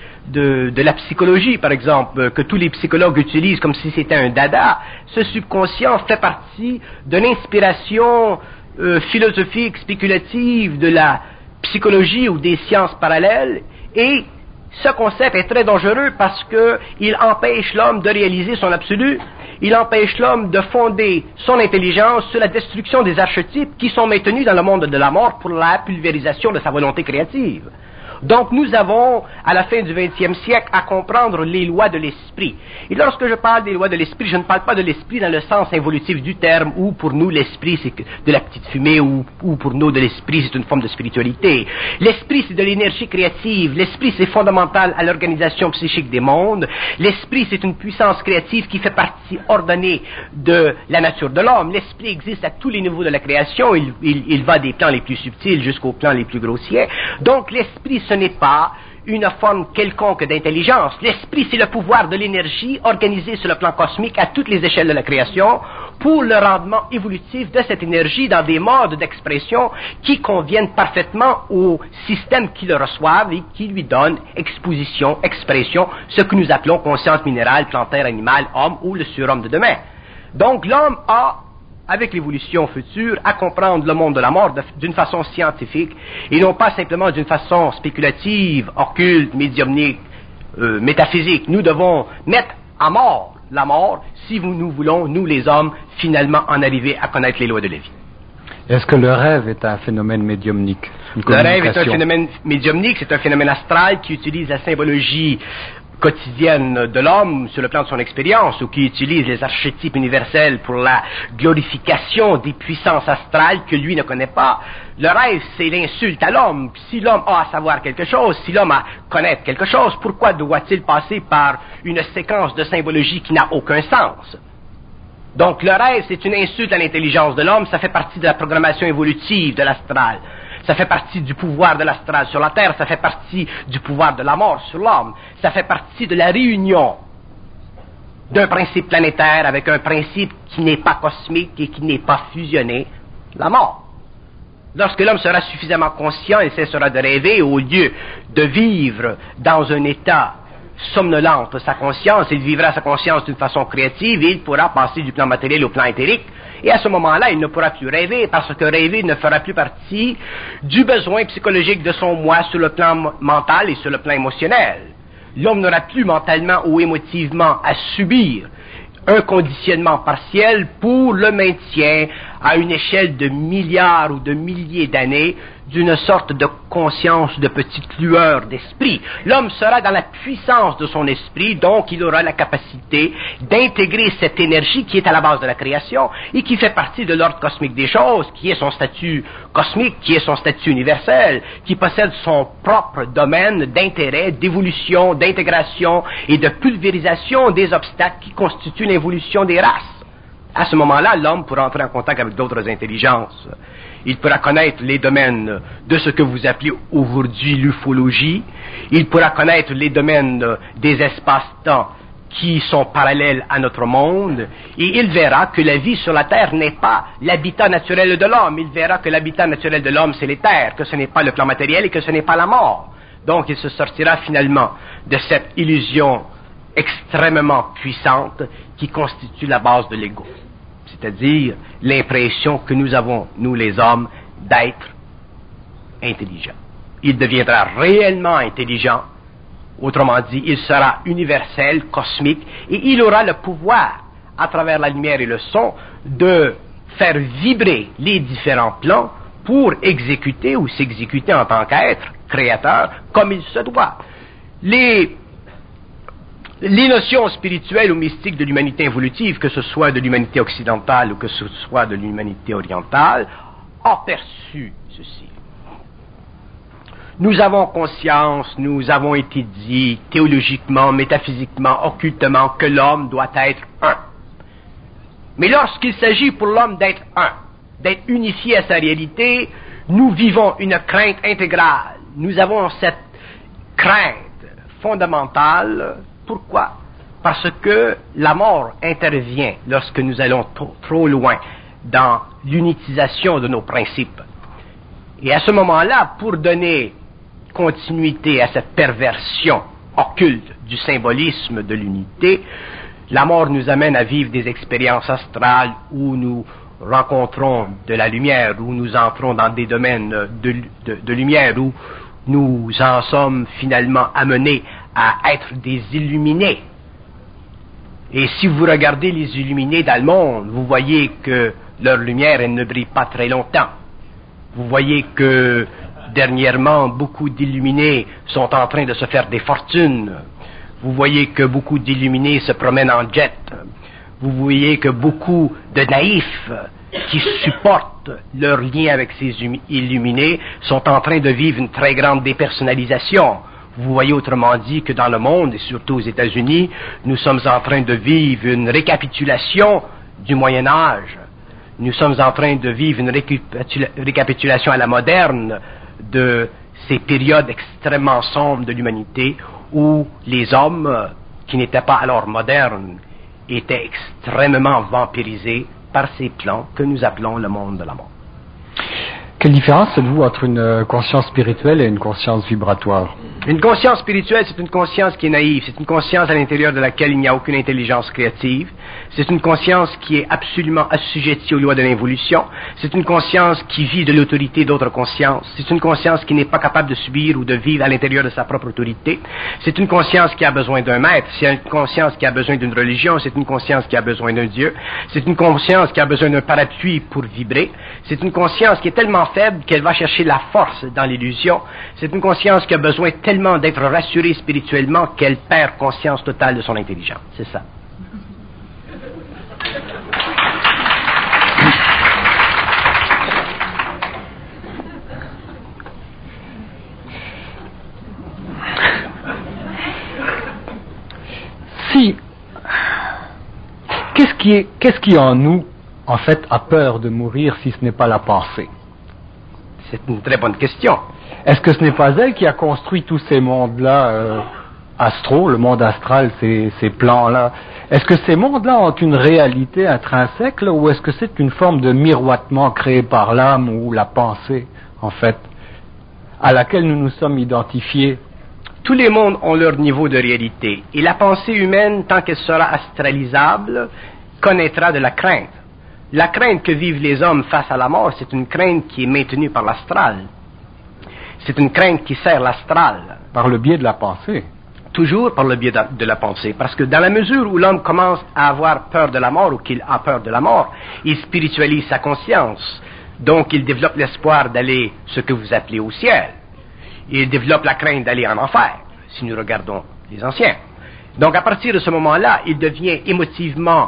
de, de la psychologie, par exemple, que tous les psychologues utilisent comme si c'était un dada, ce subconscient fait partie de l'inspiration euh, philosophique, spéculative de la psychologie ou des sciences parallèles, et ce concept est très dangereux parce que il empêche l'homme de réaliser son absolu, il empêche l'homme de fonder son intelligence sur la destruction des archétypes qui sont maintenus dans le monde de la mort pour la pulvérisation de sa volonté créative. Donc nous avons, à la fin du vingtième siècle, à comprendre les lois de l'esprit. Et lorsque je parle des lois de l'esprit, je ne parle pas de l'esprit dans le sens involutif du terme, où pour nous l'esprit c'est de la petite fumée, ou, ou pour nous de l'esprit c'est une forme de spiritualité. L'esprit c'est de l'énergie créative, l'esprit c'est fondamental à l'organisation psychique des mondes, l'esprit c'est une puissance créative qui fait partie ordonnée de la nature de l'homme. L'esprit existe à tous les niveaux de la création, il, il, il va des plans les plus subtils jusqu'aux plans les plus grossiers. Donc l'esprit ce n'est pas une forme quelconque d'intelligence. L'esprit, c'est le pouvoir de l'énergie organisé sur le plan cosmique à toutes les échelles de la création pour le rendement évolutif de cette énergie dans des modes d'expression qui conviennent parfaitement au système qui le reçoivent et qui lui donne exposition, expression, ce que nous appelons conscience minérale, plantaire, animale, homme ou le surhomme de demain. Donc l'homme a, avec l'évolution future, à comprendre le monde de la mort d'une façon scientifique et non pas simplement d'une façon spéculative, occulte, médiumnique, euh, métaphysique. Nous devons mettre à mort la mort si nous voulons, nous les hommes, finalement en arriver à connaître les lois de la vie. Est-ce que le rêve est un phénomène médiumnique? Le rêve est un phénomène médiumnique, c'est un phénomène astral qui utilise la symbologie quotidienne de l'homme sur le plan de son expérience, ou qui utilise les archétypes universels pour la glorification des puissances astrales que lui ne connaît pas. Le rêve, c'est l'insulte à l'homme. Si l'homme a à savoir quelque chose, si l'homme a à connaître quelque chose, pourquoi doit-il passer par une séquence de symbologie qui n'a aucun sens? Donc le rêve, c'est une insulte à l'intelligence de l'homme, ça fait partie de la programmation évolutive de l'astral. Ça fait partie du pouvoir de l'astral sur la Terre, ça fait partie du pouvoir de la mort sur l'homme, ça fait partie de la réunion d'un principe planétaire avec un principe qui n'est pas cosmique et qui n'est pas fusionné, la mort. Lorsque l'homme sera suffisamment conscient, il cessera de rêver, au lieu de vivre dans un état somnolent de sa conscience, il vivra sa conscience d'une façon créative et il pourra passer du plan matériel au plan éthérique. Et à ce moment-là, il ne pourra plus rêver, parce que rêver ne fera plus partie du besoin psychologique de son moi sur le plan mental et sur le plan émotionnel. L'homme n'aura plus mentalement ou émotivement à subir un conditionnement partiel pour le maintien à une échelle de milliards ou de milliers d'années d'une sorte de conscience de petite lueur d'esprit. L'homme sera dans la puissance de son esprit, donc il aura la capacité d'intégrer cette énergie qui est à la base de la création et qui fait partie de l'ordre cosmique des choses, qui est son statut cosmique, qui est son statut universel, qui possède son propre domaine d'intérêt, d'évolution, d'intégration et de pulvérisation des obstacles qui constituent l'évolution des races. À ce moment-là, l'homme pourra entrer en contact avec d'autres intelligences. Il pourra connaître les domaines de ce que vous appelez aujourd'hui l'ufologie. Il pourra connaître les domaines des espaces-temps qui sont parallèles à notre monde. Et il verra que la vie sur la Terre n'est pas l'habitat naturel de l'homme. Il verra que l'habitat naturel de l'homme, c'est les terres, que ce n'est pas le plan matériel et que ce n'est pas la mort. Donc, il se sortira finalement de cette illusion extrêmement puissante qui constitue la base de l'ego. C'est-à-dire l'impression que nous avons, nous les hommes, d'être intelligents. Il deviendra réellement intelligent, autrement dit, il sera universel, cosmique, et il aura le pouvoir, à travers la lumière et le son, de faire vibrer les différents plans pour exécuter ou s'exécuter en tant qu'être créateur comme il se doit. Les Les notions spirituelles ou mystiques de l'humanité évolutive, que ce soit de l'humanité occidentale ou que ce soit de l'humanité orientale, ont perçu ceci. Nous avons conscience, nous avons été dit théologiquement, métaphysiquement, occultement que l'homme doit être un. Mais lorsqu'il s'agit pour l'homme d'être un, d'être unifié à sa réalité, nous vivons une crainte intégrale. Nous avons cette crainte fondamentale. Pourquoi? Parce que la mort intervient lorsque nous allons trop, trop loin dans l'unitisation de nos principes. Et à ce moment-là, pour donner continuité à cette perversion occulte du symbolisme de l'unité, la mort nous amène à vivre des expériences astrales où nous rencontrons de la lumière, où nous entrons dans des domaines de, de, de lumière, où nous en sommes finalement amenés à être des illuminés. Et si vous regardez les illuminés dans le monde, vous voyez que leur lumière, elle ne brille pas très longtemps. Vous voyez que dernièrement, beaucoup d'illuminés sont en train de se faire des fortunes. Vous voyez que beaucoup d'illuminés se promènent en jet. Vous voyez que beaucoup de naïfs qui supportent leur lien avec ces illuminés sont en train de vivre une très grande dépersonnalisation. Vous voyez autrement dit que dans le monde, et surtout aux États-Unis, nous sommes en train de vivre une récapitulation du Moyen Âge. Nous sommes en train de vivre une récapitula- récapitulation à la moderne de ces périodes extrêmement sombres de l'humanité où les hommes, qui n'étaient pas alors modernes, étaient extrêmement vampirisés par ces plans que nous appelons le monde de la mort. Quelle différence faites-vous entre une conscience spirituelle et une conscience vibratoire? Une conscience spirituelle, c'est une conscience qui est naïve, c'est une conscience à l'intérieur de laquelle il n'y a aucune intelligence créative, c'est une conscience qui est absolument assujettie aux lois de l'involution, c'est une conscience qui vit de l'autorité d'autres consciences, c'est une conscience qui n'est pas capable de subir ou de vivre à l'intérieur de sa propre autorité, c'est une conscience qui a besoin d'un maître, c'est une conscience qui a besoin d'une religion, c'est une conscience qui a besoin d'un Dieu, c'est une conscience qui a besoin d'un parapluie pour vibrer, c'est une conscience qui est tellement faible qu'elle va chercher la force dans l'illusion, c'est une conscience qui a besoin tellement d'être rassurée spirituellement qu'elle perd conscience totale de son intelligence. C'est ça. Si, qu'est-ce qui est, qu'est-ce qui en nous, en fait, a peur de mourir si ce n'est pas la pensée? C'est une très bonne question. Est-ce que ce n'est pas elle qui a construit tous ces mondes-là, euh, astraux, le monde astral, ces, ces plans-là? Est-ce que ces mondes-là ont une réalité intrinsèque, là, ou est-ce que c'est une forme de miroitement créé par l'âme ou la pensée, en fait, à laquelle nous nous sommes identifiés? Tous les mondes ont leur niveau de réalité, et la pensée humaine, tant qu'elle sera astralisable, connaîtra de la crainte. La crainte que vivent les hommes face à la mort, c'est une crainte qui est maintenue par l'astral. C'est une crainte qui sert l'astral. Par le biais de la pensée. Toujours par le biais de, de la pensée. Parce que dans la mesure où l'homme commence à avoir peur de la mort, ou qu'il a peur de la mort, il spiritualise sa conscience. Donc il développe l'espoir d'aller, ce que vous appelez au ciel. Il développe la crainte d'aller en enfer, si nous regardons les anciens. Donc à partir de ce moment-là, il devient émotivement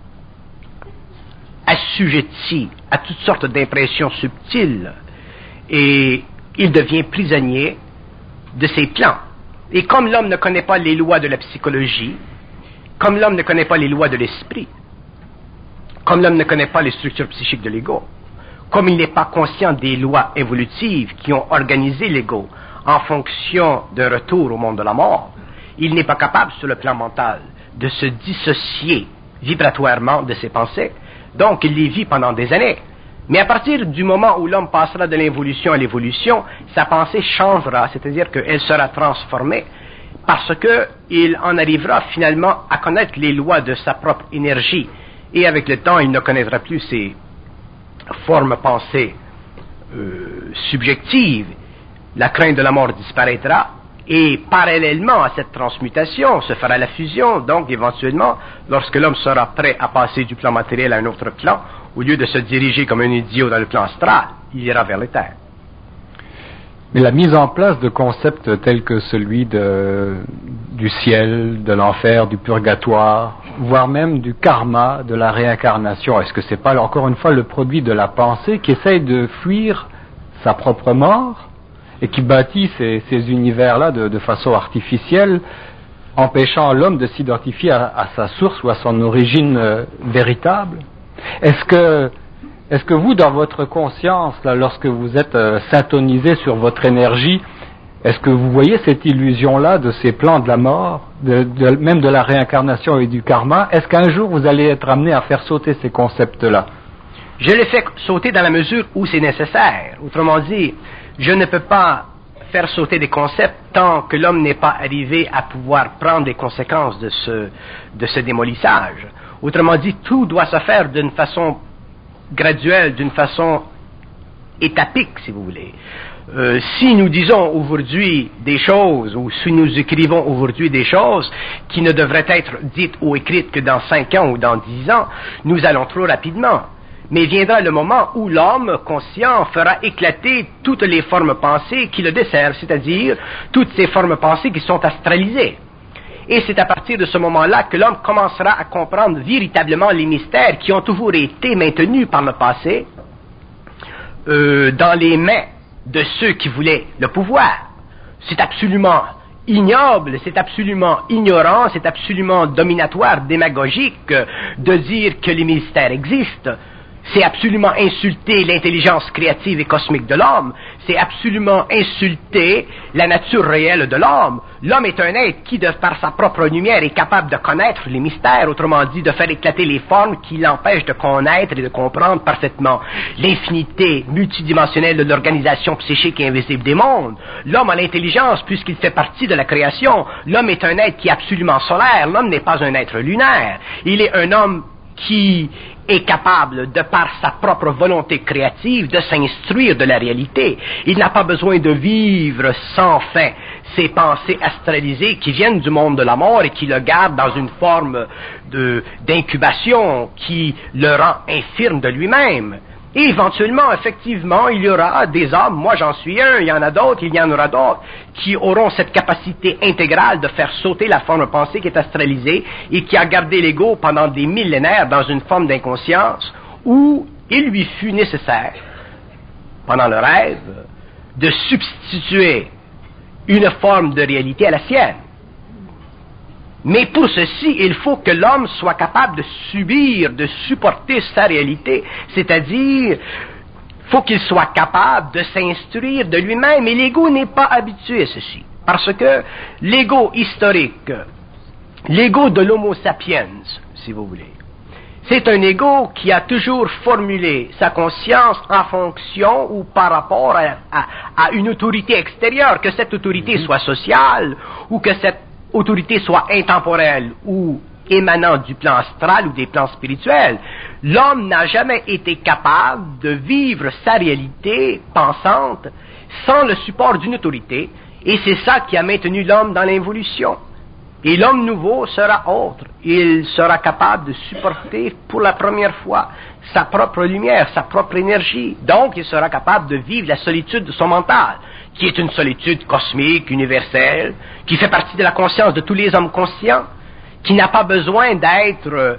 assujetti à toutes sortes d'impressions subtiles et il devient prisonnier de ses plans. Et comme l'homme ne connaît pas les lois de la psychologie, comme l'homme ne connaît pas les lois de l'esprit, comme l'homme ne connaît pas les structures psychiques de l'ego, comme il n'est pas conscient des lois évolutives qui ont organisé l'ego en fonction d'un retour au monde de la mort, il n'est pas capable, sur le plan mental, de se dissocier vibratoirement de ses pensées. Donc, il les vit pendant des années. Mais à partir du moment où l'homme passera de l'involution à l'évolution, sa pensée changera, c'est-à-dire qu'elle sera transformée, parce qu'il en arrivera finalement à connaître les lois de sa propre énergie. Et avec le temps, il ne connaîtra plus ces formes pensées euh, subjectives. La crainte de la mort disparaîtra, et parallèlement à cette transmutation se fera la fusion. Donc, éventuellement, lorsque l'homme sera prêt à passer du plan matériel à un autre plan, au lieu de se diriger comme un idiot dans le plan astral, il ira vers les terres. Mais la mise en place de concepts tels que celui de, du ciel, de l'enfer, du purgatoire, voire même du karma, de la réincarnation, est-ce que c'est pas encore une fois le produit de la pensée qui essaye de fuir sa propre mort et qui bâtit ces, ces univers-là de, de façon artificielle, empêchant l'homme de s'identifier à, à sa source ou à son origine euh, véritable. Est-ce que, est-ce que vous, dans votre conscience, là, lorsque vous êtes euh, syntonisé sur votre énergie, est-ce que vous voyez cette illusion-là de ces plans de la mort, de, de, même de la réincarnation et du karma? Est-ce qu'un jour vous allez être amené à faire sauter ces concepts-là? Je les fais sauter dans la mesure où c'est nécessaire. Autrement dit, je ne peux pas faire sauter des concepts tant que l'homme n'est pas arrivé à pouvoir prendre les conséquences de ce, de ce démolissage. Autrement dit, tout doit se faire d'une façon graduelle, d'une façon étapique, si vous voulez. Euh, si nous disons aujourd'hui des choses, ou si nous écrivons aujourd'hui des choses qui ne devraient être dites ou écrites que dans cinq ans ou dans dix ans, nous allons trop rapidement. Mais viendra le moment où l'homme conscient fera éclater toutes les formes pensées qui le desservent, c'est-à-dire toutes ces formes pensées qui sont astralisées. Et c'est à partir de ce moment-là que l'homme commencera à comprendre véritablement les mystères qui ont toujours été maintenus par le passé euh, dans les mains de ceux qui voulaient le pouvoir. C'est absolument ignoble, c'est absolument ignorant, c'est absolument dominatoire, démagogique de dire que les mystères existent. C'est absolument insulter l'intelligence créative et cosmique de l'homme. C'est absolument insulter la nature réelle de l'homme. L'homme est un être qui, de par sa propre lumière, est capable de connaître les mystères, autrement dit, de faire éclater les formes qui l'empêchent de connaître et de comprendre parfaitement l'infinité multidimensionnelle de l'organisation psychique et invisible des mondes. L'homme a l'intelligence puisqu'il fait partie de la création. L'homme est un être qui est absolument solaire. L'homme n'est pas un être lunaire. Il est un homme qui est capable, de par sa propre volonté créative, de s'instruire de la réalité. Il n'a pas besoin de vivre sans fin ces pensées astralisées qui viennent du monde de la mort et qui le gardent dans une forme de, d'incubation qui le rend infirme de lui-même. Et éventuellement, effectivement, il y aura des hommes, moi j'en suis un, il y en a d'autres, il y en aura d'autres, qui auront cette capacité intégrale de faire sauter la forme pensée qui est astralisée et qui a gardé l'ego pendant des millénaires dans une forme d'inconscience où il lui fut nécessaire, pendant le rêve, de substituer une forme de réalité à la sienne. Mais pour ceci, il faut que l'homme soit capable de subir, de supporter sa réalité, c'est-à-dire, faut qu'il soit capable de s'instruire de lui-même, et l'ego n'est pas habitué à ceci, parce que l'ego historique, l'ego de l'homo sapiens, si vous voulez, c'est un ego qui a toujours formulé sa conscience en fonction ou par rapport à, à, à une autorité extérieure, que cette autorité soit sociale ou que cette autorité soit intemporelle ou émanant du plan astral ou des plans spirituels. L'homme n'a jamais été capable de vivre sa réalité pensante sans le support d'une autorité, et c'est ça qui a maintenu l'homme dans l'involution. Et l'homme nouveau sera autre. Il sera capable de supporter pour la première fois sa propre lumière, sa propre énergie. Donc, il sera capable de vivre la solitude de son mental, qui est une solitude cosmique, universelle, qui fait partie de la conscience de tous les hommes conscients, qui n'a pas besoin d'être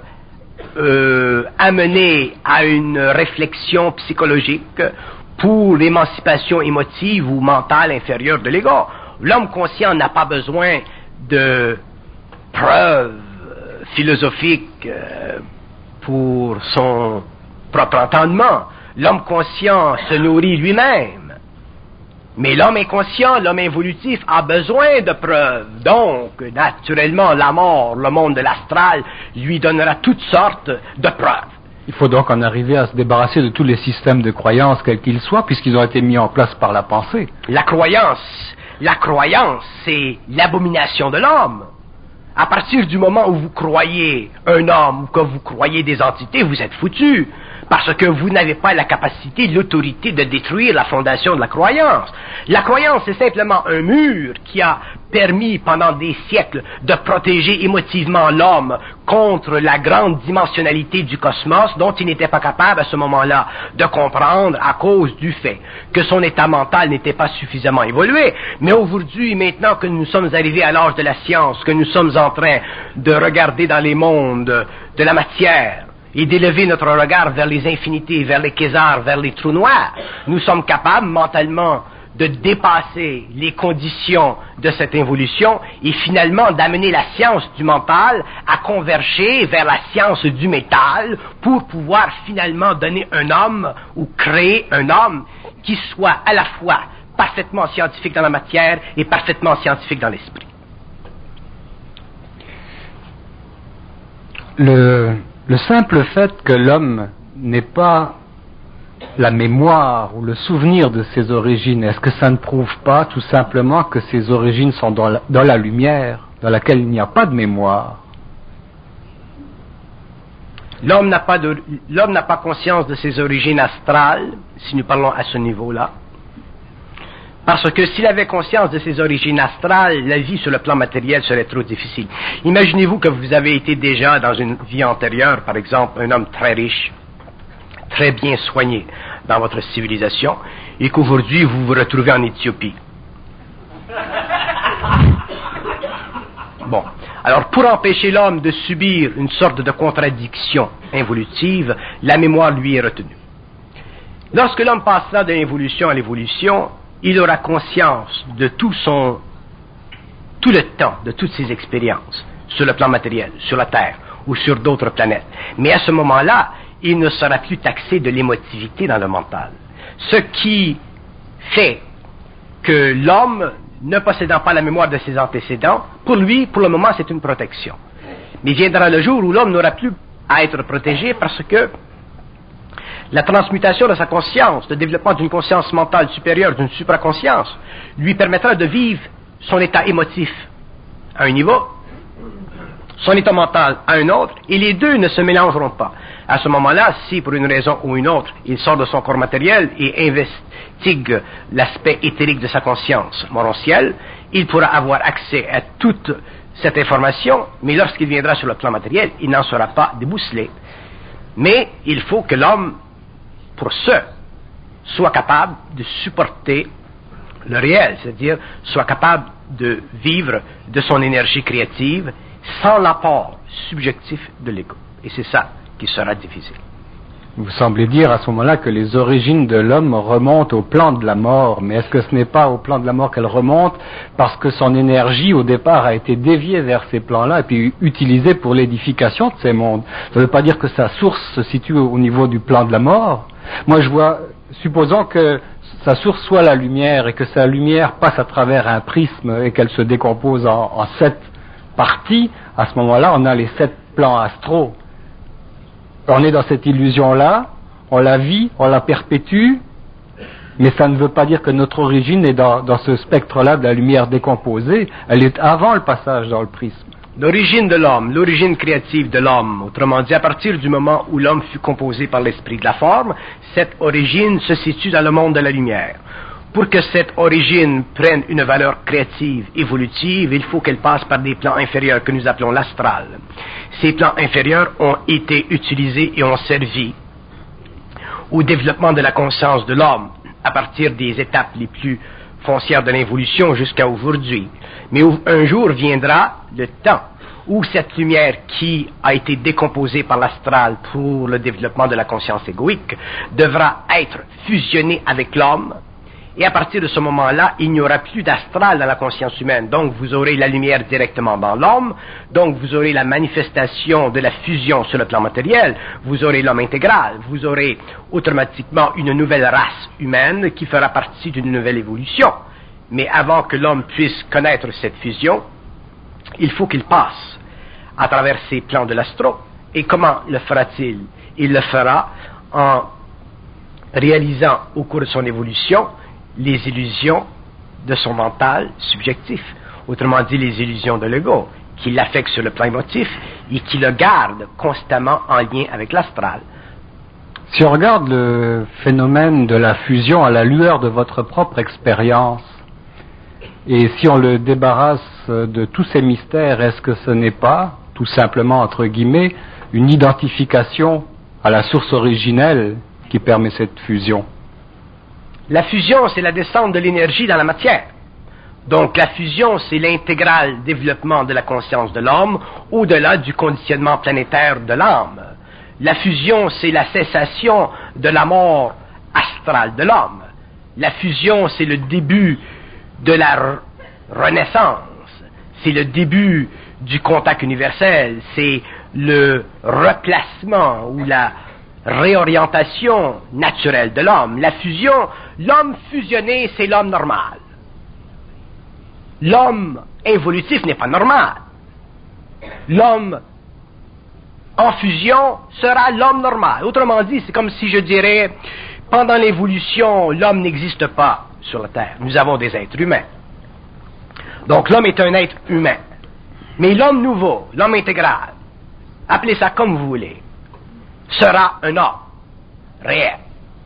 euh, amené à une réflexion psychologique pour l'émancipation émotive ou mentale inférieure de l'ego. L'homme conscient n'a pas besoin de preuves philosophiques euh, pour son propre entendement. L'homme conscient se nourrit lui-même. Mais l'homme inconscient, l'homme involutif, a besoin de preuves. Donc, naturellement, la mort, le monde de l'astral, lui donnera toutes sortes de preuves. Il faut donc en arriver à se débarrasser de tous les systèmes de croyances, quels qu'ils soient, puisqu'ils ont été mis en place par la pensée. La croyance, la croyance, c'est l'abomination de l'homme. À partir du moment où vous croyez un homme, ou que vous croyez des entités, vous êtes foutu. Parce que vous n'avez pas la capacité, l'autorité de détruire la fondation de la croyance. La croyance, c'est simplement un mur qui a permis pendant des siècles de protéger émotivement l'homme contre la grande dimensionnalité du cosmos dont il n'était pas capable à ce moment-là de comprendre à cause du fait que son état mental n'était pas suffisamment évolué. Mais aujourd'hui, maintenant que nous sommes arrivés à l'âge de la science, que nous sommes en train de regarder dans les mondes de la matière, et d'élever notre regard vers les infinités, vers les quasars, vers les trous noirs, nous sommes capables mentalement de dépasser les conditions de cette évolution et finalement d'amener la science du mental à converger vers la science du métal pour pouvoir finalement donner un homme ou créer un homme qui soit à la fois parfaitement scientifique dans la matière et parfaitement scientifique dans l'esprit. Le, le simple fait que l'homme n'ait pas la mémoire ou le souvenir de ses origines, est-ce que ça ne prouve pas tout simplement que ses origines sont dans la, dans la lumière, dans laquelle il n'y a pas de mémoire? L'homme n'a pas de, l'homme n'a pas conscience de ses origines astrales, si nous parlons à ce niveau-là. Parce que s'il avait conscience de ses origines astrales, la vie sur le plan matériel serait trop difficile. Imaginez-vous que vous avez été déjà dans une vie antérieure, par exemple, un homme très riche, très bien soigné dans votre civilisation, et qu'aujourd'hui vous vous retrouvez en Éthiopie. Bon. Alors, pour empêcher l'homme de subir une sorte de contradiction involutive, la mémoire lui est retenue. Lorsque l'homme passera de l'évolution à l'évolution, il aura conscience de tout son, tout le temps, de toutes ses expériences, sur le plan matériel, sur la Terre ou sur d'autres planètes. Mais à ce moment-là, il ne sera plus taxé de l'émotivité dans le mental. Ce qui fait que l'homme, ne possédant pas la mémoire de ses antécédents, pour lui, pour le moment, c'est une protection. Mais viendra le jour où l'homme n'aura plus à être protégé parce que la transmutation de sa conscience, le développement d'une conscience mentale supérieure, d'une supraconscience, lui permettra de vivre son état émotif à un niveau, son état mental à un autre, et les deux ne se mélangeront pas. À ce moment-là, si pour une raison ou une autre, il sort de son corps matériel et investigue l'aspect éthérique de sa conscience morontielle, il pourra avoir accès à toute cette information, mais lorsqu'il viendra sur le plan matériel, il n'en sera pas débousselé. Mais il faut que l'homme, pour ce, soit capable de supporter le réel, c'est-à-dire soit capable de vivre de son énergie créative sans l'apport subjectif de l'ego. Et c'est ça qui sera difficile. Vous semblez dire à ce moment-là que les origines de l'homme remontent au plan de la mort, mais est-ce que ce n'est pas au plan de la mort qu'elles remontent parce que son énergie au départ a été déviée vers ces plans-là et puis utilisée pour l'édification de ces mondes? Ça ne veut pas dire que sa source se situe au niveau du plan de la mort. Moi je vois, supposons que sa source soit la lumière et que sa lumière passe à travers un prisme et qu'elle se décompose en, en sept parties, à ce moment-là on a les sept plans astraux. On est dans cette illusion-là, on la vit, on la perpétue, mais ça ne veut pas dire que notre origine est dans, dans ce spectre-là de la lumière décomposée, elle est avant le passage dans le prisme. L'origine de l'homme, l'origine créative de l'homme, autrement dit, à partir du moment où l'homme fut composé par l'esprit de la forme, cette origine se situe dans le monde de la lumière. Pour que cette origine prenne une valeur créative, évolutive, il faut qu'elle passe par des plans inférieurs que nous appelons l'astral. Ces plans inférieurs ont été utilisés et ont servi au développement de la conscience de l'homme à partir des étapes les plus foncières de l'évolution jusqu'à aujourd'hui. Mais un jour viendra le temps où cette lumière qui a été décomposée par l'astral pour le développement de la conscience égoïque devra être fusionnée avec l'homme. Et à partir de ce moment-là, il n'y aura plus d'astral dans la conscience humaine. Donc, vous aurez la lumière directement dans l'homme. Donc, vous aurez la manifestation de la fusion sur le plan matériel. Vous aurez l'homme intégral. Vous aurez automatiquement une nouvelle race humaine qui fera partie d'une nouvelle évolution. Mais avant que l'homme puisse connaître cette fusion, il faut qu'il passe à travers ces plans de l'astro. Et comment le fera-t-il? Il le fera en réalisant au cours de son évolution les illusions de son mental subjectif, autrement dit les illusions de l'ego, qui l'affectent sur le plan émotif et qui le gardent constamment en lien avec l'astral. Si on regarde le phénomène de la fusion à la lueur de votre propre expérience, et si on le débarrasse de tous ces mystères, est-ce que ce n'est pas, tout simplement entre guillemets, une identification à la source originelle qui permet cette fusion? La fusion, c'est la descente de l'énergie dans la matière. Donc la fusion, c'est l'intégral développement de la conscience de l'homme au-delà du conditionnement planétaire de l'âme. La fusion, c'est la cessation de la mort astrale de l'homme. La fusion, c'est le début de la re- renaissance, c'est le début du contact universel, c'est le replacement ou la réorientation naturelle de l'homme. La fusion, l'homme fusionné, c'est l'homme normal. L'homme involutif n'est pas normal. L'homme en fusion sera l'homme normal. Autrement dit, c'est comme si je dirais, pendant l'évolution, l'homme n'existe pas sur la Terre. Nous avons des êtres humains. Donc l'homme est un être humain. Mais l'homme nouveau, l'homme intégral, appelez ça comme vous voulez, sera un homme réel.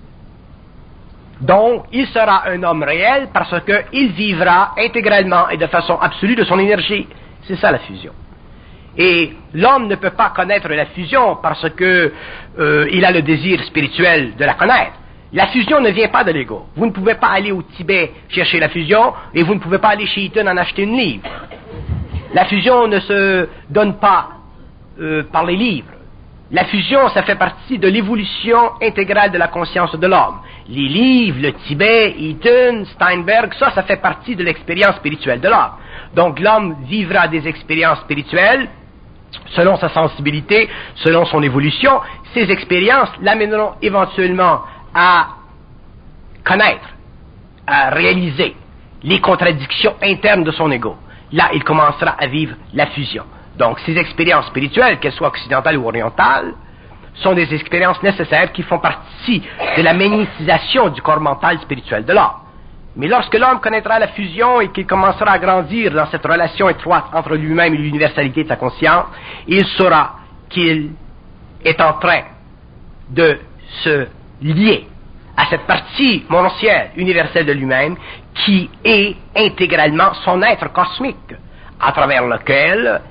Donc, il sera un homme réel parce qu'il vivra intégralement et de façon absolue de son énergie. C'est ça la fusion. Et l'homme ne peut pas connaître la fusion parce que euh, il a le désir spirituel de la connaître. La fusion ne vient pas de l'ego. Vous ne pouvez pas aller au Tibet chercher la fusion et vous ne pouvez pas aller chez Eaton en acheter une livre. La fusion ne se donne pas euh, par les livres. La fusion, ça fait partie de l'évolution intégrale de la conscience de l'homme. Les livres, le Tibet, Eaton, Steinberg, ça, ça fait partie de l'expérience spirituelle de l'homme. Donc l'homme vivra des expériences spirituelles selon sa sensibilité, selon son évolution. Ces expériences l'amèneront éventuellement à connaître, à réaliser les contradictions internes de son ego. Là, il commencera à vivre la fusion. Donc, ces expériences spirituelles, qu'elles soient occidentales ou orientales, sont des expériences nécessaires qui font partie de la magnétisation du corps mental spirituel de l'homme. Mais lorsque l'homme connaîtra la fusion et qu'il commencera à grandir dans cette relation étroite entre lui-même et l'universalité de sa conscience, il saura qu'il est en train de se lier à cette partie monocielle, universelle de lui-même, qui est intégralement son être cosmique, à travers lequel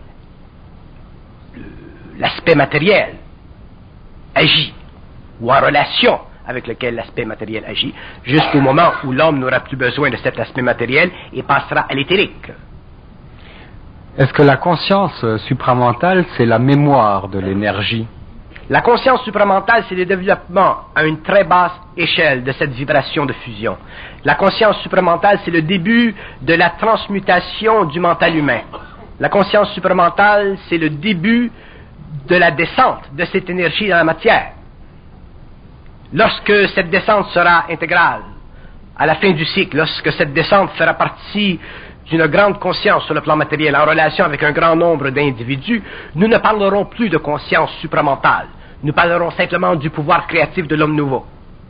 l'aspect matériel agit, ou en relation avec lequel l'aspect matériel agit, jusqu'au moment où l'homme n'aura plus besoin de cet aspect matériel et passera à l'éthérique. Est-ce que la conscience supramentale, c'est la mémoire de l'énergie? La conscience supramentale, c'est le développement à une très basse échelle de cette vibration de fusion. La conscience supramentale, c'est le début de la transmutation du mental humain. La conscience supramentale, c'est le début de la descente de cette énergie dans la matière. Lorsque cette descente sera intégrale, à la fin du cycle, lorsque cette descente fera partie d'une grande conscience sur le plan matériel en relation avec un grand nombre d'individus, nous ne parlerons plus de conscience supramentale. Nous parlerons simplement du pouvoir créatif de l'homme nouveau.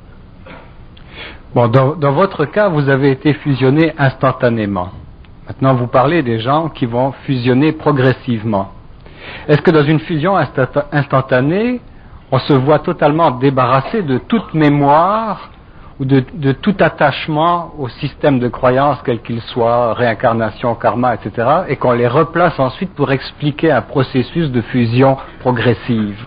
Bon, dans, dans votre cas, vous avez été fusionné instantanément. Maintenant, vous parlez des gens qui vont fusionner progressivement. Est-ce que dans une fusion insta- instantanée, on se voit totalement débarrassé de toute mémoire ou de, de tout attachement au système de croyance, quel qu'il soit, réincarnation, karma, et cetera, et qu'on les replace ensuite pour expliquer un processus de fusion progressive?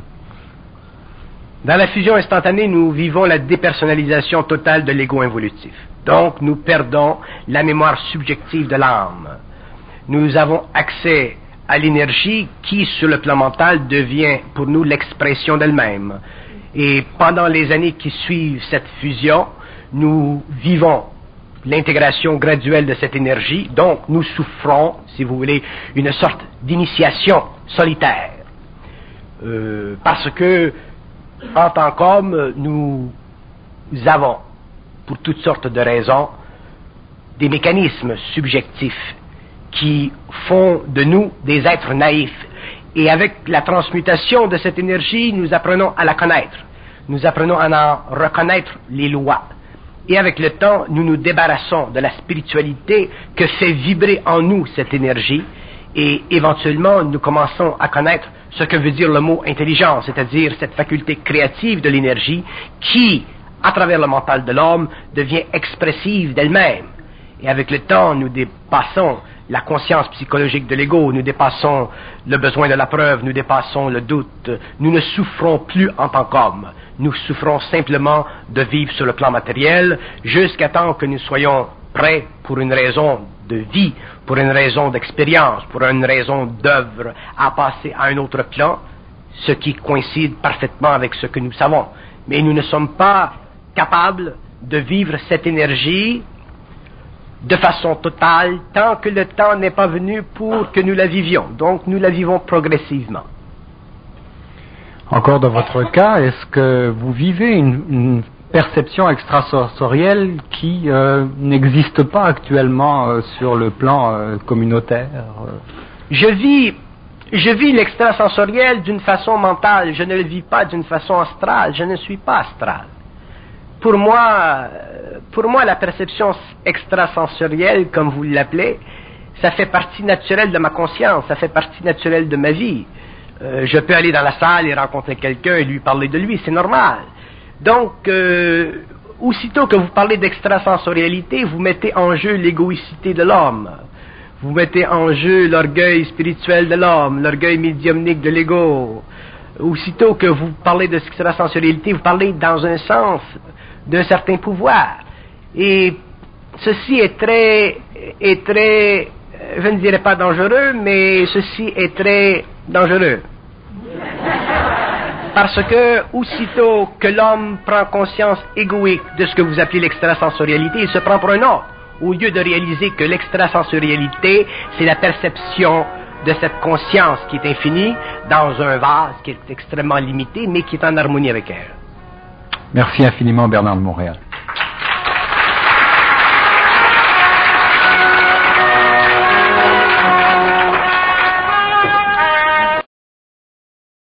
Dans la fusion instantanée, nous vivons la dépersonnalisation totale de l'ego involutif. Donc, nous perdons la mémoire subjective de l'âme. Nous avons accès à l'énergie qui, sur le plan mental, devient pour nous l'expression d'elle-même. Et pendant les années qui suivent cette fusion, nous vivons l'intégration graduelle de cette énergie. Donc, nous souffrons, si vous voulez, une sorte d'initiation solitaire. Euh, parce que en tant qu'hommes, nous avons, pour toutes sortes de raisons, des mécanismes subjectifs qui font de nous des êtres naïfs. Et avec la transmutation de cette énergie, nous apprenons à la connaître. Nous apprenons à en reconnaître les lois. Et avec le temps, nous nous débarrassons de la spiritualité que fait vibrer en nous cette énergie. Et éventuellement, nous commençons à connaître ce que veut dire le mot intelligence, c'est-à-dire cette faculté créative de l'énergie qui, à travers le mental de l'homme, devient expressive d'elle-même. Et avec le temps, nous dépassons la conscience psychologique de l'ego, nous dépassons le besoin de la preuve, nous dépassons le doute. Nous ne souffrons plus en tant qu'hommes. Nous souffrons simplement de vivre sur le plan matériel jusqu'à temps que nous soyons prêts pour une raison de vie, pour une raison d'expérience, pour une raison d'œuvre, à passer à un autre plan, ce qui coïncide parfaitement avec ce que nous savons. Mais nous ne sommes pas capables de vivre cette énergie de façon totale tant que le temps n'est pas venu pour que nous la vivions. Donc nous la vivons progressivement. Encore dans votre cas, est-ce que vous vivez une, une perception extrasensorielle qui euh, n'existe pas actuellement euh, sur le plan euh, communautaire? Je vis, je vis l'extrasensoriel d'une façon mentale, je ne le vis pas d'une façon astrale, je ne suis pas astral. Pour moi, pour moi, la perception extrasensorielle, comme vous l'appelez, ça fait partie naturelle de ma conscience, ça fait partie naturelle de ma vie. Euh, je peux aller dans la salle et rencontrer quelqu'un et lui parler de lui, c'est normal. Donc, euh, aussitôt que vous parlez d'extrasensorialité, vous mettez en jeu l'égoïcité de l'homme. Vous mettez en jeu l'orgueil spirituel de l'homme, l'orgueil médiumnique de l'ego. Aussitôt que vous parlez de extrasensorialité, vous parlez dans un sens d'un certain pouvoir. Et ceci est très, est très, je ne dirais pas dangereux, mais ceci est très dangereux. Parce que, aussitôt que l'homme prend conscience égoïque de ce que vous appelez l'extrasensorialité, il se prend pour un autre, au lieu de réaliser que l'extrasensorialité, c'est la perception de cette conscience qui est infinie dans un vase qui est extrêmement limité, mais qui est en harmonie avec elle. Merci infiniment, Bernard de Montréal.